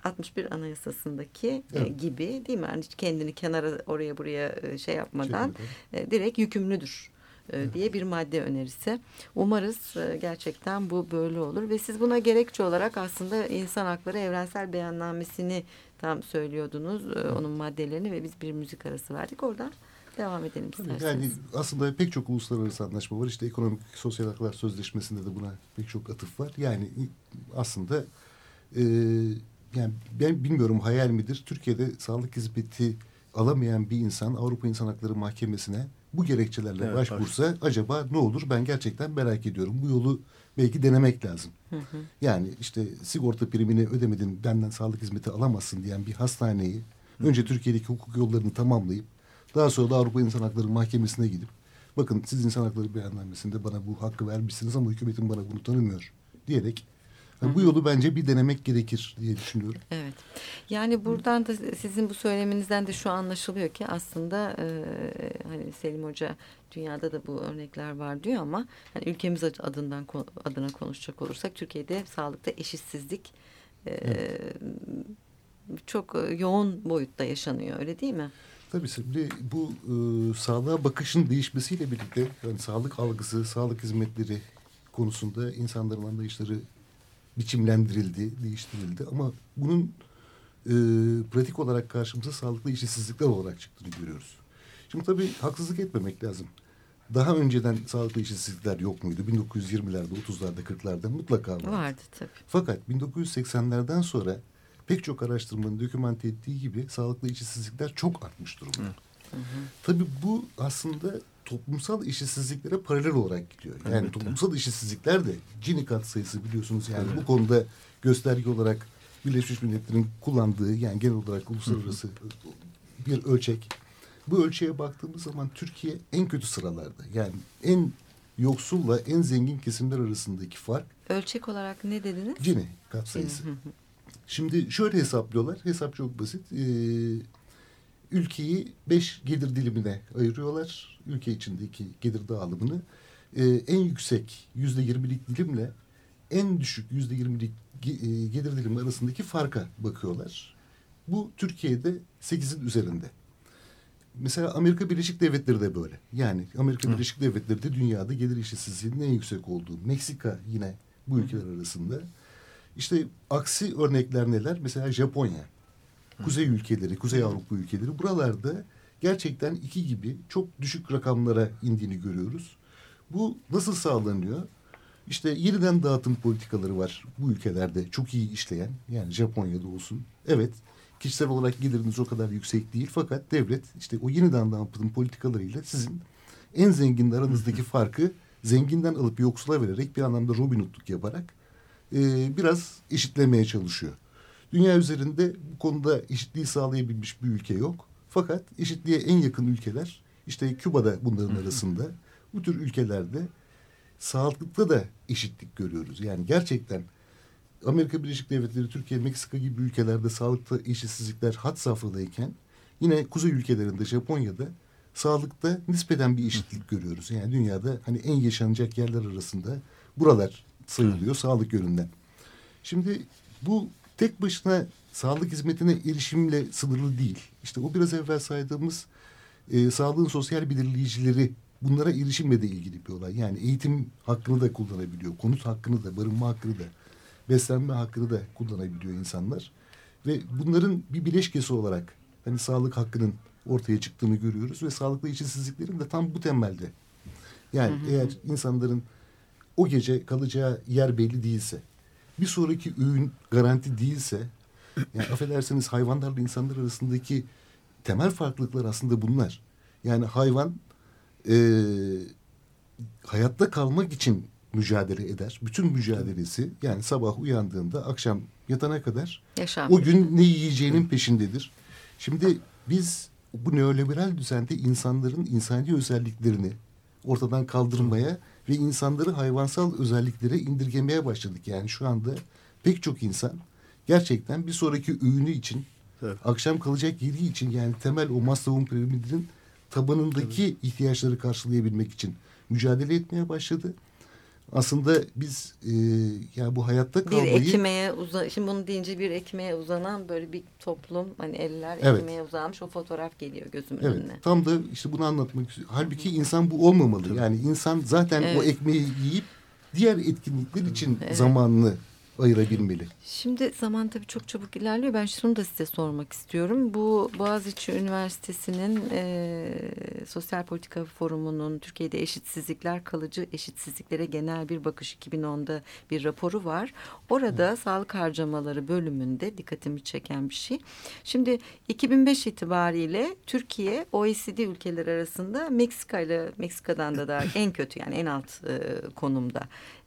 Speaker 3: 61 Anayasası'ndaki gibi değil mi? Yani hiç kendini kenara oraya buraya şey yapmadan direkt yükümlüdür diye bir madde önerisi. Umarız gerçekten bu böyle olur ve siz buna gerekçe olarak aslında İnsan Hakları Evrensel Beyannamesi'ni tam söylüyordunuz, onun maddelerini ve biz bir müzik arası verdik. Oradan devam edelim isterseniz.
Speaker 4: Yani aslında pek çok uluslararası anlaşma var. İşte Ekonomik Sosyal Haklar Sözleşmesi'nde de buna pek çok atıf var. Yani aslında yani ben bilmiyorum hayal midir? Türkiye'de sağlık hizmeti alamayan bir insan Avrupa İnsan Hakları Mahkemesi'ne bu gerekçelerle başvursa acaba ne olur? Ben gerçekten merak ediyorum. Bu yolu belki denemek lazım. Yani işte sigorta primini ödemedin, benden sağlık hizmeti alamazsın diyen bir hastaneyi önce Türkiye'deki hukuk yollarını tamamlayıp daha sonra da Avrupa İnsan Hakları Mahkemesi'ne gidip bakın siz İnsan Hakları Beyannamesi'nde bana bu hakkı vermişsiniz ama hükümetin bana bunu tanımıyor diyerek bu yolu bence bir denemek gerekir diye düşünüyorum.
Speaker 3: Evet. Yani buradan da sizin bu söyleminizden de şu anlaşılıyor ki aslında hani Selim Hoca dünyada da bu örnekler var diyor ama hani ülkemiz adına konuşacak olursak Türkiye'de sağlıkta eşitsizlik çok yoğun boyutta yaşanıyor, öyle değil mi?
Speaker 4: Tabii şimdi bu sağlığa bakışın değişmesiyle birlikte yani sağlık algısı, sağlık hizmetleri konusunda insanların anlayışları biçimlendirildi, değiştirildi ama bunun pratik olarak karşımıza sağlıklı eşitsizlikler olarak çıktığını görüyoruz. Şimdi tabii haksızlık etmemek lazım. Daha önceden sağlıklı eşitsizlikler yok muydu? 1920'lerde, 30'larda, 40'larda mutlaka vardı.
Speaker 3: Vardı tabii.
Speaker 4: Fakat 1980'lerden sonra pek çok araştırmanın dokümante ettiği gibi sağlıklı eşitsizlikler çok artmış durumda. Tabii bu aslında toplumsal eşitsizliklere paralel olarak gidiyor. Yani toplumsal eşitsizlikler de Gini katsayısı biliyorsunuz yani bu konuda gösterge olarak Birleşmiş Milletler'in kullandığı yani genel olarak uluslararası bir ölçek. Bu ölçeğe baktığımız zaman Türkiye en kötü sıralarda. Yani en yoksulla en zengin kesimler arasındaki fark.
Speaker 3: Ölçek olarak ne dediniz?
Speaker 4: Gini katsayısı. Şimdi şöyle hesaplıyorlar. Hesap çok basit. Ülkeyi 5 gelir dilimine ayırıyorlar. Ülke içindeki gelir dağılımını. En yüksek %20'lik dilimle en düşük %20'lik gelir dilimi arasındaki farka bakıyorlar. Bu Türkiye'de 8'in üzerinde. Mesela Amerika Birleşik Devletleri de böyle. Yani Amerika Birleşik Devletleri de dünyada gelir eşitsizliğinin en yüksek olduğu. Meksika yine bu ülkeler arasında. İşte aksi örnekler neler? Mesela Japonya, Kuzey ülkeleri, Kuzey Avrupa ülkeleri. Buralarda gerçekten iki gibi çok düşük rakamlara indiğini görüyoruz. Bu nasıl sağlanıyor? İşte yeniden dağıtım politikaları var bu ülkelerde çok iyi işleyen. Yani Japonya'da olsun. Evet, kişisel olarak geliriniz o kadar yüksek değil. Fakat devlet işte o yeniden dağıtım politikalarıyla sizin en zenginler aranızdaki farkı zenginden alıp yoksula vererek bir anlamda Robin Hood'luk yaparak biraz eşitlemeye çalışıyor. Dünya üzerinde bu konuda eşitliği sağlayabilmiş bir ülke yok. Fakat eşitliğe en yakın ülkeler işte Küba'da bunların arasında. Bu tür ülkelerde sağlıkta da eşitlik görüyoruz. Yani gerçekten Amerika Birleşik Devletleri, Türkiye, Meksika gibi ülkelerde sağlıkta eşitsizlikler had safhadayken yine kuzey ülkelerinde, Japonya'da sağlıkta nispeten bir eşitlik görüyoruz. Yani dünyada hani en yaşanacak yerler arasında buralar sayılıyor sağlık yönünden. Şimdi bu tek başına sağlık hizmetine erişimle sınırlı değil. İşte o biraz evvel saydığımız sağlığın sosyal belirleyicileri bunlara erişimle de ilgili bir olay. Yani eğitim hakkını da kullanabiliyor. Konut hakkını da, barınma hakkını da, beslenme hakkını da kullanabiliyor insanlar. Ve bunların bir bileşkesi olarak hani sağlık hakkının ortaya çıktığını görüyoruz ve sağlıklı eşitsizliklerin de tam bu temelde. Yani eğer insanların o gece kalacağı yer belli değilse, bir sonraki öğün garanti değilse, yani affedersiniz hayvanlarla insanlar arasındaki temel farklılıklar aslında bunlar. Yani hayvan hayatta kalmak için mücadele eder. Bütün mücadelesi yani sabah uyandığında akşam yatana kadar o gün ne yiyeceğinin peşindedir. Şimdi biz bu neoliberal düzende insanların insani özelliklerini ortadan kaldırmaya ve insanları hayvansal özelliklere indirgemeye başladık. Yani şu anda pek çok insan gerçekten bir sonraki öğünü için, akşam kalacak yeri için yani temel o Maslow'un piramidinin tabanındaki ihtiyaçları karşılayabilmek için mücadele etmeye başladı. aslında biz yani bu hayatta kalmayı...
Speaker 3: Bir ekmeğe şimdi bunu deyince bir ekmeğe uzanan böyle bir toplum, hani eller
Speaker 4: Evet.
Speaker 3: ekmeğe uzanmış, o fotoğraf geliyor gözümün
Speaker 4: Evet,
Speaker 3: önüne.
Speaker 4: tam da işte bunu anlatmak istiyorum. Halbuki insan bu olmamalı.
Speaker 2: Tabii.
Speaker 4: Yani insan zaten
Speaker 3: Evet.
Speaker 4: o ekmeği yiyip diğer etkinlikler için
Speaker 3: Evet.
Speaker 4: zamanını ayırabilmeli.
Speaker 3: Şimdi zaman tabii çok çabuk ilerliyor. Ben şunu da size sormak istiyorum. Bu Boğaziçi Üniversitesi'nin Sosyal Politika Forumu'nun Türkiye'de eşitsizlikler, kalıcı eşitsizliklere genel bir bakış 2010'da bir raporu var. Orada sağlık harcamaları bölümünde dikkatimi çeken bir şey. Şimdi 2005 itibariyle Türkiye OECD ülkeleri arasında Meksika'dan da daha en kötü, yani en alt konumda.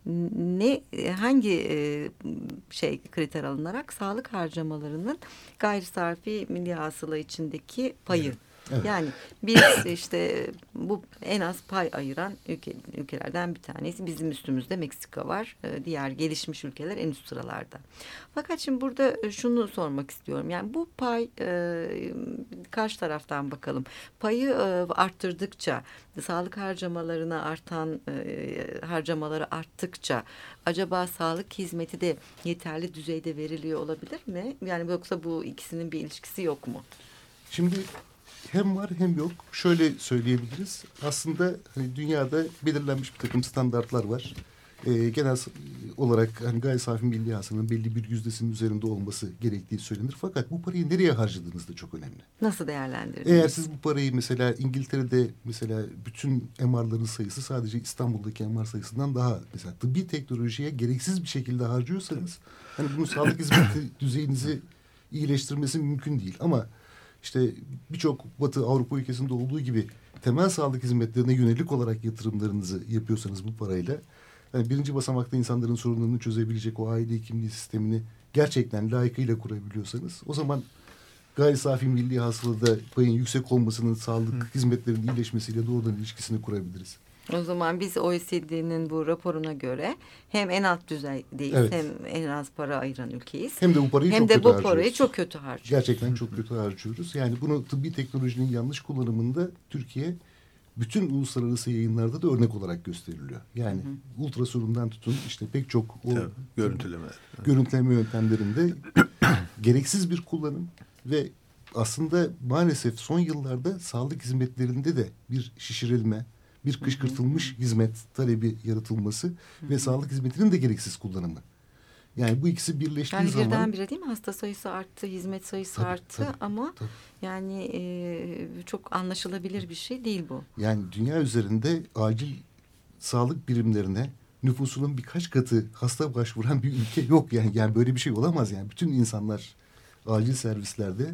Speaker 3: Hangi kriter alınarak sağlık harcamalarının gayri safi milli hasıla içindeki payı.
Speaker 4: Evet.
Speaker 3: Yani biz işte bu en az pay ayıran ülkelerden bir tanesi. Bizim üstümüzde Meksika var. Diğer gelişmiş ülkeler en üst sıralarda. Fakat şimdi burada şunu sormak istiyorum. Yani bu pay, karşı taraftan bakalım. Payı arttırdıkça, sağlık harcamalarına artan harcamaları arttıkça acaba sağlık hizmeti de yeterli düzeyde veriliyor olabilir mi? Yani yoksa bu ikisinin bir ilişkisi yok mu?
Speaker 4: Şimdi hem var hem yok. Şöyle söyleyebiliriz. Aslında hani dünyada belirlenmiş bir takım standartlar var. Genel olarak hani gayri safi milli hasılanın belli bir yüzdesinin üzerinde olması gerektiği söylenir. Fakat bu parayı nereye harcadığınız da çok önemli.
Speaker 3: Nasıl değerlendirdiniz?
Speaker 4: Eğer siz bu parayı mesela İngiltere'de mesela bütün MR'ların sayısı sadece İstanbul'daki MR sayısından daha, mesela tıbbi teknolojiye gereksiz bir şekilde harcıyorsanız hani bunun sağlık hizmeti düzeyinizi iyileştirmesi mümkün değil. Ama işte birçok Batı Avrupa ülkesinde olduğu gibi temel sağlık hizmetlerine yönelik olarak yatırımlarınızı yapıyorsanız bu parayla, yani birinci basamakta insanların sorunlarını çözebilecek o aile hekimliği sistemini gerçekten layıkıyla kurabiliyorsanız, o zaman gayri safi milli hasılada payın yüksek olmasının sağlık hizmetlerinin iyileşmesiyle doğrudan ilişkisini kurabiliriz.
Speaker 3: O zaman biz OECD'nin bu raporuna göre hem en alt düzeydeyiz,
Speaker 4: Evet.
Speaker 3: hem en az para ayıran ülkeyiz.
Speaker 4: Hem de bu parayı
Speaker 3: Hem
Speaker 4: çok
Speaker 3: de
Speaker 4: kötü
Speaker 3: bu
Speaker 4: harcıyoruz.
Speaker 3: parayı çok kötü harcıyoruz.
Speaker 4: Gerçekten çok kötü harcıyoruz. Yani bunu tıbbi teknolojinin yanlış kullanımında Türkiye bütün uluslararası yayınlarda da örnek olarak gösteriliyor. Yani ultrasonundan tutun işte pek çok o görüntüleme yöntemlerinde gereksiz bir kullanım ve aslında maalesef son yıllarda sağlık hizmetlerinde de bir şişirilme, bir kışkırtılmış hizmet talebi yaratılması ve sağlık hizmetinin de gereksiz kullanımı. Yani bu ikisi birleştiği
Speaker 3: Yani
Speaker 4: zaman...
Speaker 3: birdenbire değil mi? Hasta sayısı arttı, hizmet sayısı
Speaker 4: Tabii,
Speaker 3: arttı
Speaker 4: tabii,
Speaker 3: ama
Speaker 4: tabii.
Speaker 3: yani çok anlaşılabilir bir şey değil bu.
Speaker 4: Yani dünya üzerinde acil sağlık birimlerine nüfusunun birkaç katı hasta başvuran bir ülke yok. Yani böyle bir şey olamaz yani. Bütün insanlar acil servislerde.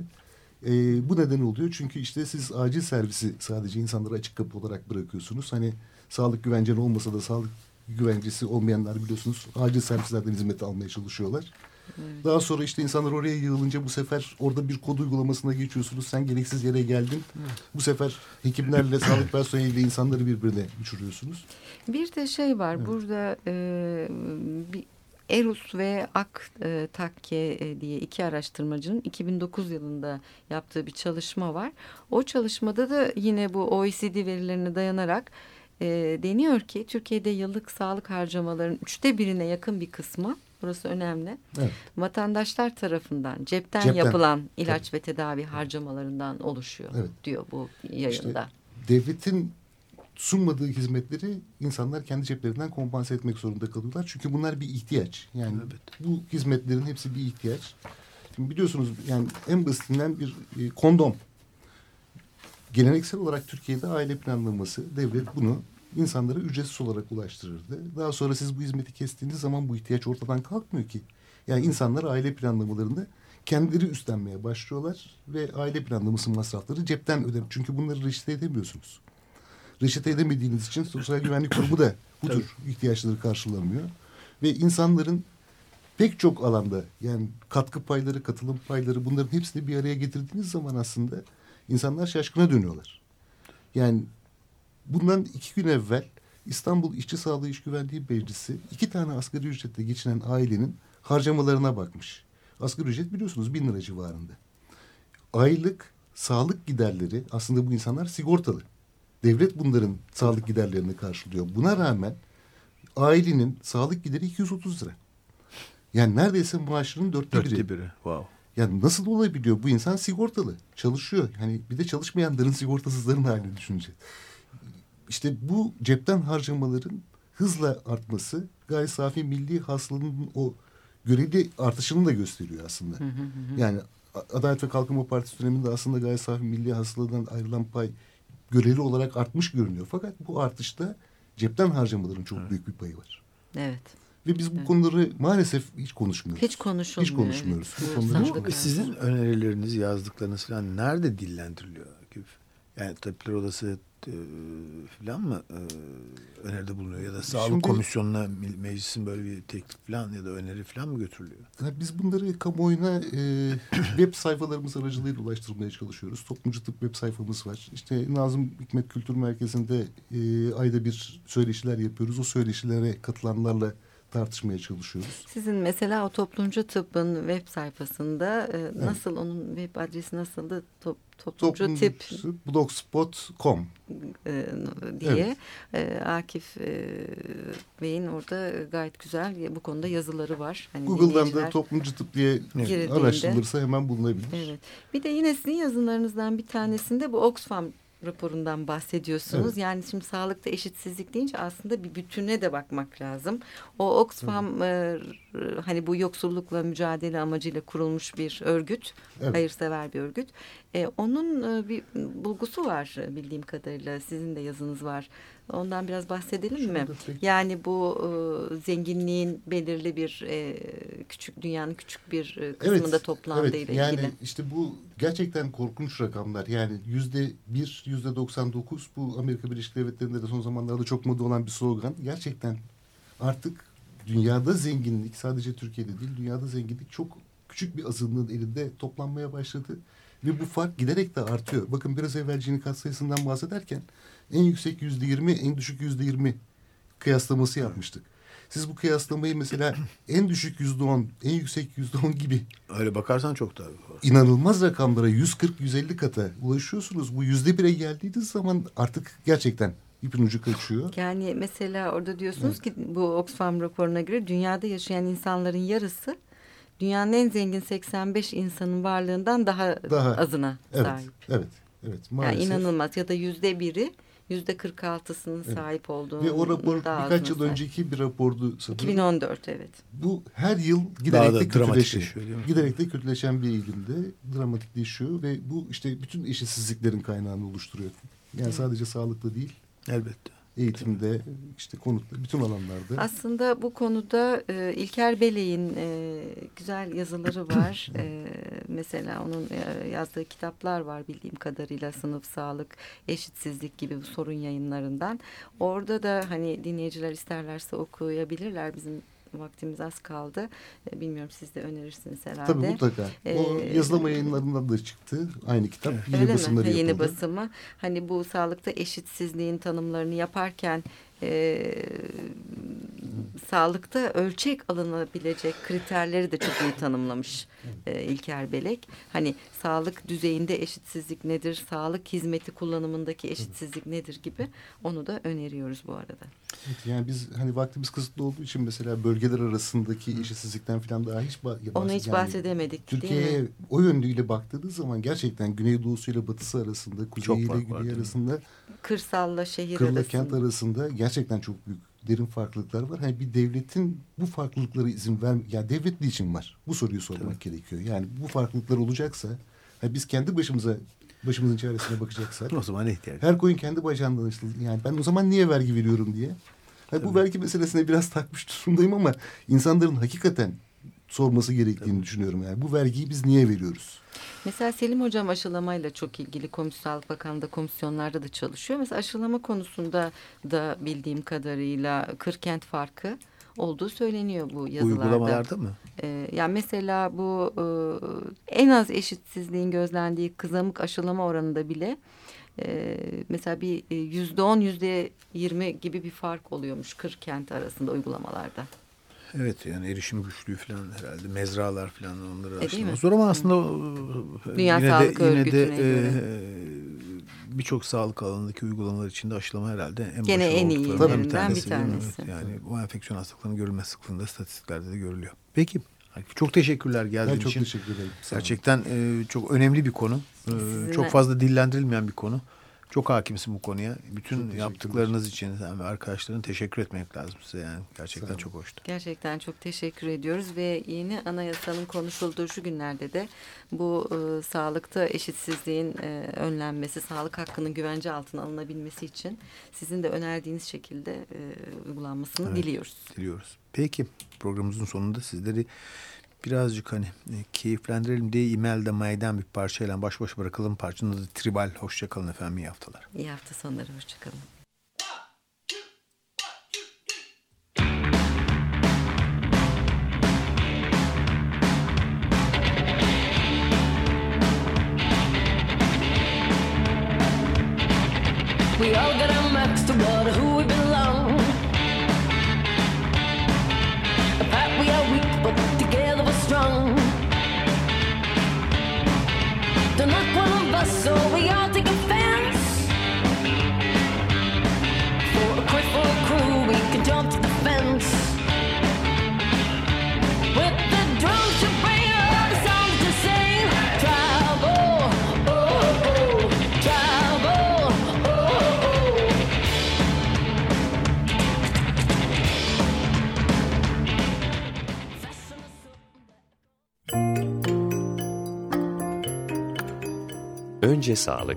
Speaker 4: Bu neden oluyor? Çünkü işte siz acil servisi sadece insanlara açık kapı olarak bırakıyorsunuz. Hani sağlık güvencen olmasa da sağlık güvencesi olmayanlar biliyorsunuz acil servislerden hizmet almaya çalışıyorlar. Evet. Daha sonra işte insanlar oraya yığılınca bu sefer orada bir kod uygulamasına geçiyorsunuz. Sen gereksiz yere geldin. Evet. Bu sefer hekimlerle, sağlık personeliyle insanları birbirine uçuruyorsunuz.
Speaker 3: Bir de şey var. Evet. Burada bir Erus ve Aktakke diye iki araştırmacının 2009 yılında yaptığı bir çalışma var. O çalışmada da yine bu OECD verilerine dayanarak deniyor ki Türkiye'de yıllık sağlık harcamalarının 1/3'e yakın bir kısmı, burası önemli, evet, vatandaşlar tarafından cepten yapılan ilaç ve tedavi harcamalarından oluşuyor, evet, diyor bu yayında. İşte
Speaker 4: devletin sunmadığı hizmetleri insanlar kendi ceplerinden kompanse etmek zorunda kalıyorlar. Çünkü bunlar bir ihtiyaç. Yani evet, bu hizmetlerin hepsi bir ihtiyaç. Şimdi biliyorsunuz yani en basitinden bir kondom. Geleneksel olarak Türkiye'de aile planlaması, devlet bunu insanlara ücretsiz olarak ulaştırırdı. Daha sonra siz bu hizmeti kestiğiniz zaman bu ihtiyaç ortadan kalkmıyor ki. Yani insanlar aile planlamalarını kendileri üstlenmeye başlıyorlar ve aile planlaması masrafları cepten öder. Çünkü bunları reçete edemiyorsunuz. Reçete edemediğiniz için Sosyal Güvenlik Kurumu da bu tür ihtiyaçları karşılamıyor. Ve insanların pek çok alanda yani katkı payları, katılım payları, bunların hepsini bir araya getirdiğiniz zaman aslında insanlar şaşkına dönüyorlar. Yani bundan 2 gün evvel İstanbul İşçi Sağlığı İş Güvenliği Meclisi 2 tane asgari ücretle geçinen ailenin harcamalarına bakmış. Asgari ücret biliyorsunuz 1000 lira civarında. Aylık sağlık giderleri, aslında bu insanlar sigortalı. Devlet bunların sağlık giderlerini karşılıyor. Buna rağmen ailenin sağlık gideri 230 lira. Yani neredeyse maaşının dörtte biri.
Speaker 2: Wow.
Speaker 4: Yani nasıl olabiliyor? Bu insan sigortalı, çalışıyor. Hani bir de çalışmayanların, sigortasızların halini düşünce. İşte bu cepten harcamaların hızla artması gayri safi milli hasılanın o göreli artışını da gösteriyor aslında. Yani Adalet ve Kalkınma Partisi döneminde aslında gayri safi milli hasıladan ayrılan pay göreli olarak artmış görünüyor. Fakat bu artışta cepten harcamaların çok büyük bir payı var.
Speaker 3: Evet.
Speaker 4: Ve biz bu konuları maalesef hiç konuşmuyoruz.
Speaker 3: Hiç konuşulmuyor.
Speaker 4: Hiç konuşmuyoruz.
Speaker 3: Evet.
Speaker 4: Bu konuları
Speaker 2: Bu sizin önerileriniz, yazdıklarınız falan nerede dillendiriliyor? Yani Tabipler Odası falan mı öneride bulunuyor? Ya da Sağlık
Speaker 4: Şimdi,
Speaker 2: Komisyonu'na meclisin böyle bir teklif falan ya da öneri falan mı götürülüyor?
Speaker 4: Biz bunları kamuoyuna web sayfalarımız aracılığıyla ulaştırmaya çalışıyoruz. Toplumcu Tıp web sayfamız var. İşte Nazım Hikmet Kültür Merkezi'nde ayda bir söyleşiler yapıyoruz. O söyleşilere katılanlarla tartışmaya çalışıyoruz.
Speaker 3: Sizin mesela o Toplumcu Tıp'ın web sayfasında nasıl, onun web adresi nasıldı? Toplumcu Tıp
Speaker 4: blogspot.com
Speaker 3: diye Akif Bey'in orada gayet güzel bu konuda yazıları var. Hani
Speaker 4: Google'dan da Toplumcu Tıp diye araştırılırsa hemen bulunabilir.
Speaker 3: Evet. Bir de yine sizin yazılarınızdan bir tanesinde bu Oxfam raporundan bahsediyorsunuz. Evet. Yani şimdi sağlıkta eşitsizlik deyince aslında bir bütüne de bakmak lazım. O Oxfam hani bu yoksullukla mücadele amacıyla kurulmuş bir örgüt. Evet. Hayırsever bir örgüt. Onun bir bulgusu var bildiğim kadarıyla. Sizin de yazınız var. Ondan biraz bahsedelim mi? Yani bu zenginliğin belirli bir küçük, dünyanın küçük bir kısmında toplandığıyla ilgili.
Speaker 4: Yani işte bu gerçekten korkunç rakamlar. Yani %1, %99 bu Amerika Birleşik Devletleri'nde de son zamanlarda çok moda olan bir slogan. Gerçekten artık dünyada zenginlik, sadece Türkiye'de değil, dünyada zenginlik çok küçük bir azınlığın elinde toplanmaya başladı. Ve bu fark giderek de artıyor. Bakın biraz evvel Gini katsayısından bahsederken en yüksek %20, en düşük %20 kıyaslaması yapmıştık. Siz bu kıyaslamayı mesela en düşük %10, en yüksek %10 gibi.
Speaker 2: Öyle bakarsan çok daha
Speaker 4: inanılmaz rakamlara 140-150 kata ulaşıyorsunuz. Bu %1'e geldiğiniz zaman artık gerçekten ipin ucu kaçıyor.
Speaker 3: Yani mesela orada diyorsunuz ki bu Oxfam raporuna göre dünyada yaşayan insanların yarısı dünyanın en zengin 85 insanın varlığından daha azına sahip.
Speaker 4: Evet. Maalesef.
Speaker 3: Yani inanılmaz. Ya da %1'i %46'sının sahip olduğunu.
Speaker 4: Ve o rapor birkaç yıl önceki bir rapordu sanırım.
Speaker 3: 2014 evet.
Speaker 4: Bu her yıl giderek de kötüleşen bir eğilimde dramatikleşiyor ve bu işte bütün eşitsizliklerin kaynağını oluşturuyor. Yani sadece sağlıkta değil.
Speaker 2: Elbette.
Speaker 4: Eğitimde, işte konutta, bütün alanlarda.
Speaker 3: Aslında bu konuda İlker Belek'in güzel yazıları var. Mesela onun yazdığı kitaplar var bildiğim kadarıyla, Sınıf, Sağlık, Eşitsizlik gibi bu sorun yayınlarından. Orada da hani dinleyiciler isterlerse okuyabilirler. Bizim vaktimiz az kaldı. Bilmiyorum, siz de önerirsiniz herhalde.
Speaker 4: Tabii mutlaka. O yazılama yayınlarından da çıktı. Aynı kitap.
Speaker 3: Yeni basımları yapıldı. Yeni basımı. Hani bu sağlıkta eşitsizliğin tanımlarını yaparken sağlıkta ölçek alınabilecek kriterleri de çok iyi tanımlamış İlker Belek. Hani sağlık düzeyinde eşitsizlik nedir, sağlık hizmeti kullanımındaki eşitsizlik nedir gibi, onu da öneriyoruz bu arada.
Speaker 4: Evet, yani biz hani vaktimiz kısıtlı olduğu için mesela bölgeler arasındaki eşitsizlikten falan daha hiç
Speaker 3: bahsedemedik.
Speaker 4: Türkiye'ye o yönüyle baktığınız zaman gerçekten Güneydoğusu ile Batısı arasında, Kuzey ile Güney arasında,
Speaker 3: kırsalla şehir arasında,
Speaker 4: kent arasında gerçekten çok büyük derin farklılıklar var. Hani bir devletin bu farklılıklara izin yani devlet niçin var? Bu soruyu sormak gerekiyor. Yani bu farklılıklar olacaksa, hani biz kendi başımızın çaresine bakacaksak,
Speaker 2: o zaman ihtiyaç.
Speaker 4: Her koyun kendi bacağından açılır. Yani ben o zaman niye vergi veriyorum diye. Hani bu vergi meselesine biraz takmış durumdayım ama insanların hakikaten sorması gerektiğini düşünüyorum. Yani bu vergiyi biz niye veriyoruz?
Speaker 3: Mesela Selim Hocam aşılamayla çok ilgili Sağlık Bakanlığı'nda komisyonlarda da çalışıyor. Mesela aşılama konusunda da bildiğim kadarıyla kırkent farkı olduğu söyleniyor bu yazılarda.
Speaker 2: Uygulamalarda mı?
Speaker 3: Yani mesela bu en az eşitsizliğin gözlendiği kızamık aşılama oranında bile mesela bir %10, %20 gibi bir fark oluyormuş kırkent arasında uygulamalarda.
Speaker 2: Evet, yani erişim güçlüğü falan herhalde, mezralar falan, onları aşılması zor ama aslında
Speaker 3: Dünya Sağlık Örgütü'ne göre
Speaker 2: birçok sağlık alanındaki uygulamalar içinde aşılama herhalde
Speaker 3: Gene en iyilerinden bir tanesi.
Speaker 2: Evet, yani bu enfeksiyon hastalıklarının görülme sıklığında statistiklerde de görülüyor. Peki çok teşekkürler geldiğin için.
Speaker 4: Ben çok teşekkür ederim.
Speaker 2: Gerçekten çok önemli bir konu. Çok fazla dillendirilmeyen bir konu. Çok hakimsin bu konuya. Bütün yaptıklarınız için sen ve arkadaşların teşekkür etmek lazım size. Yani gerçekten çok hoştu.
Speaker 3: Gerçekten çok teşekkür ediyoruz ve yeni anayasanın konuşulduğu şu günlerde de bu sağlıkta eşitsizliğin önlenmesi, sağlık hakkının güvence altına alınabilmesi için sizin de önerdiğiniz şekilde uygulanmasını diliyoruz.
Speaker 2: Diliyoruz. Peki programımızın sonunda sizleri birazcık keyiflendirelim diye Imelda May'den bir parçayla baş başa bırakalım. Parçanın adı Tribal. Hoşçakalın efendim. İyi haftalar.
Speaker 3: İyi hafta sonları. Hoşçakalın.
Speaker 8: We all got our marks toward who we belong. Apart we are weak, but together we're strong. They're not one of us, so we all take offense. For a quid for a crew, we can jump to the fence. With the drums to bring all the songs to sing. Tribal, oh, oh, tribal, oh, oh.
Speaker 1: Önce sağlık.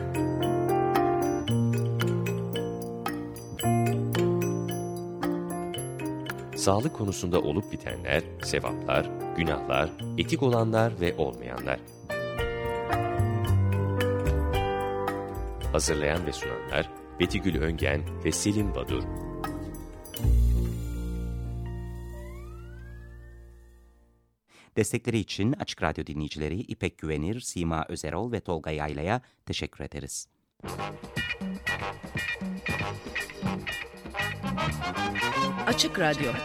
Speaker 1: Sağlık konusunda olup bitenler, sevaplar, günahlar, etik olanlar ve olmayanlar. Hazırlayan ve sunanlar Betigül Öngen ve Selim Badur.
Speaker 9: Destekleri için Açık Radyo dinleyicileri İpek Güvenir, Sima Özerol ve Tolga Yayla'ya teşekkür ederiz.
Speaker 10: Açık Radyo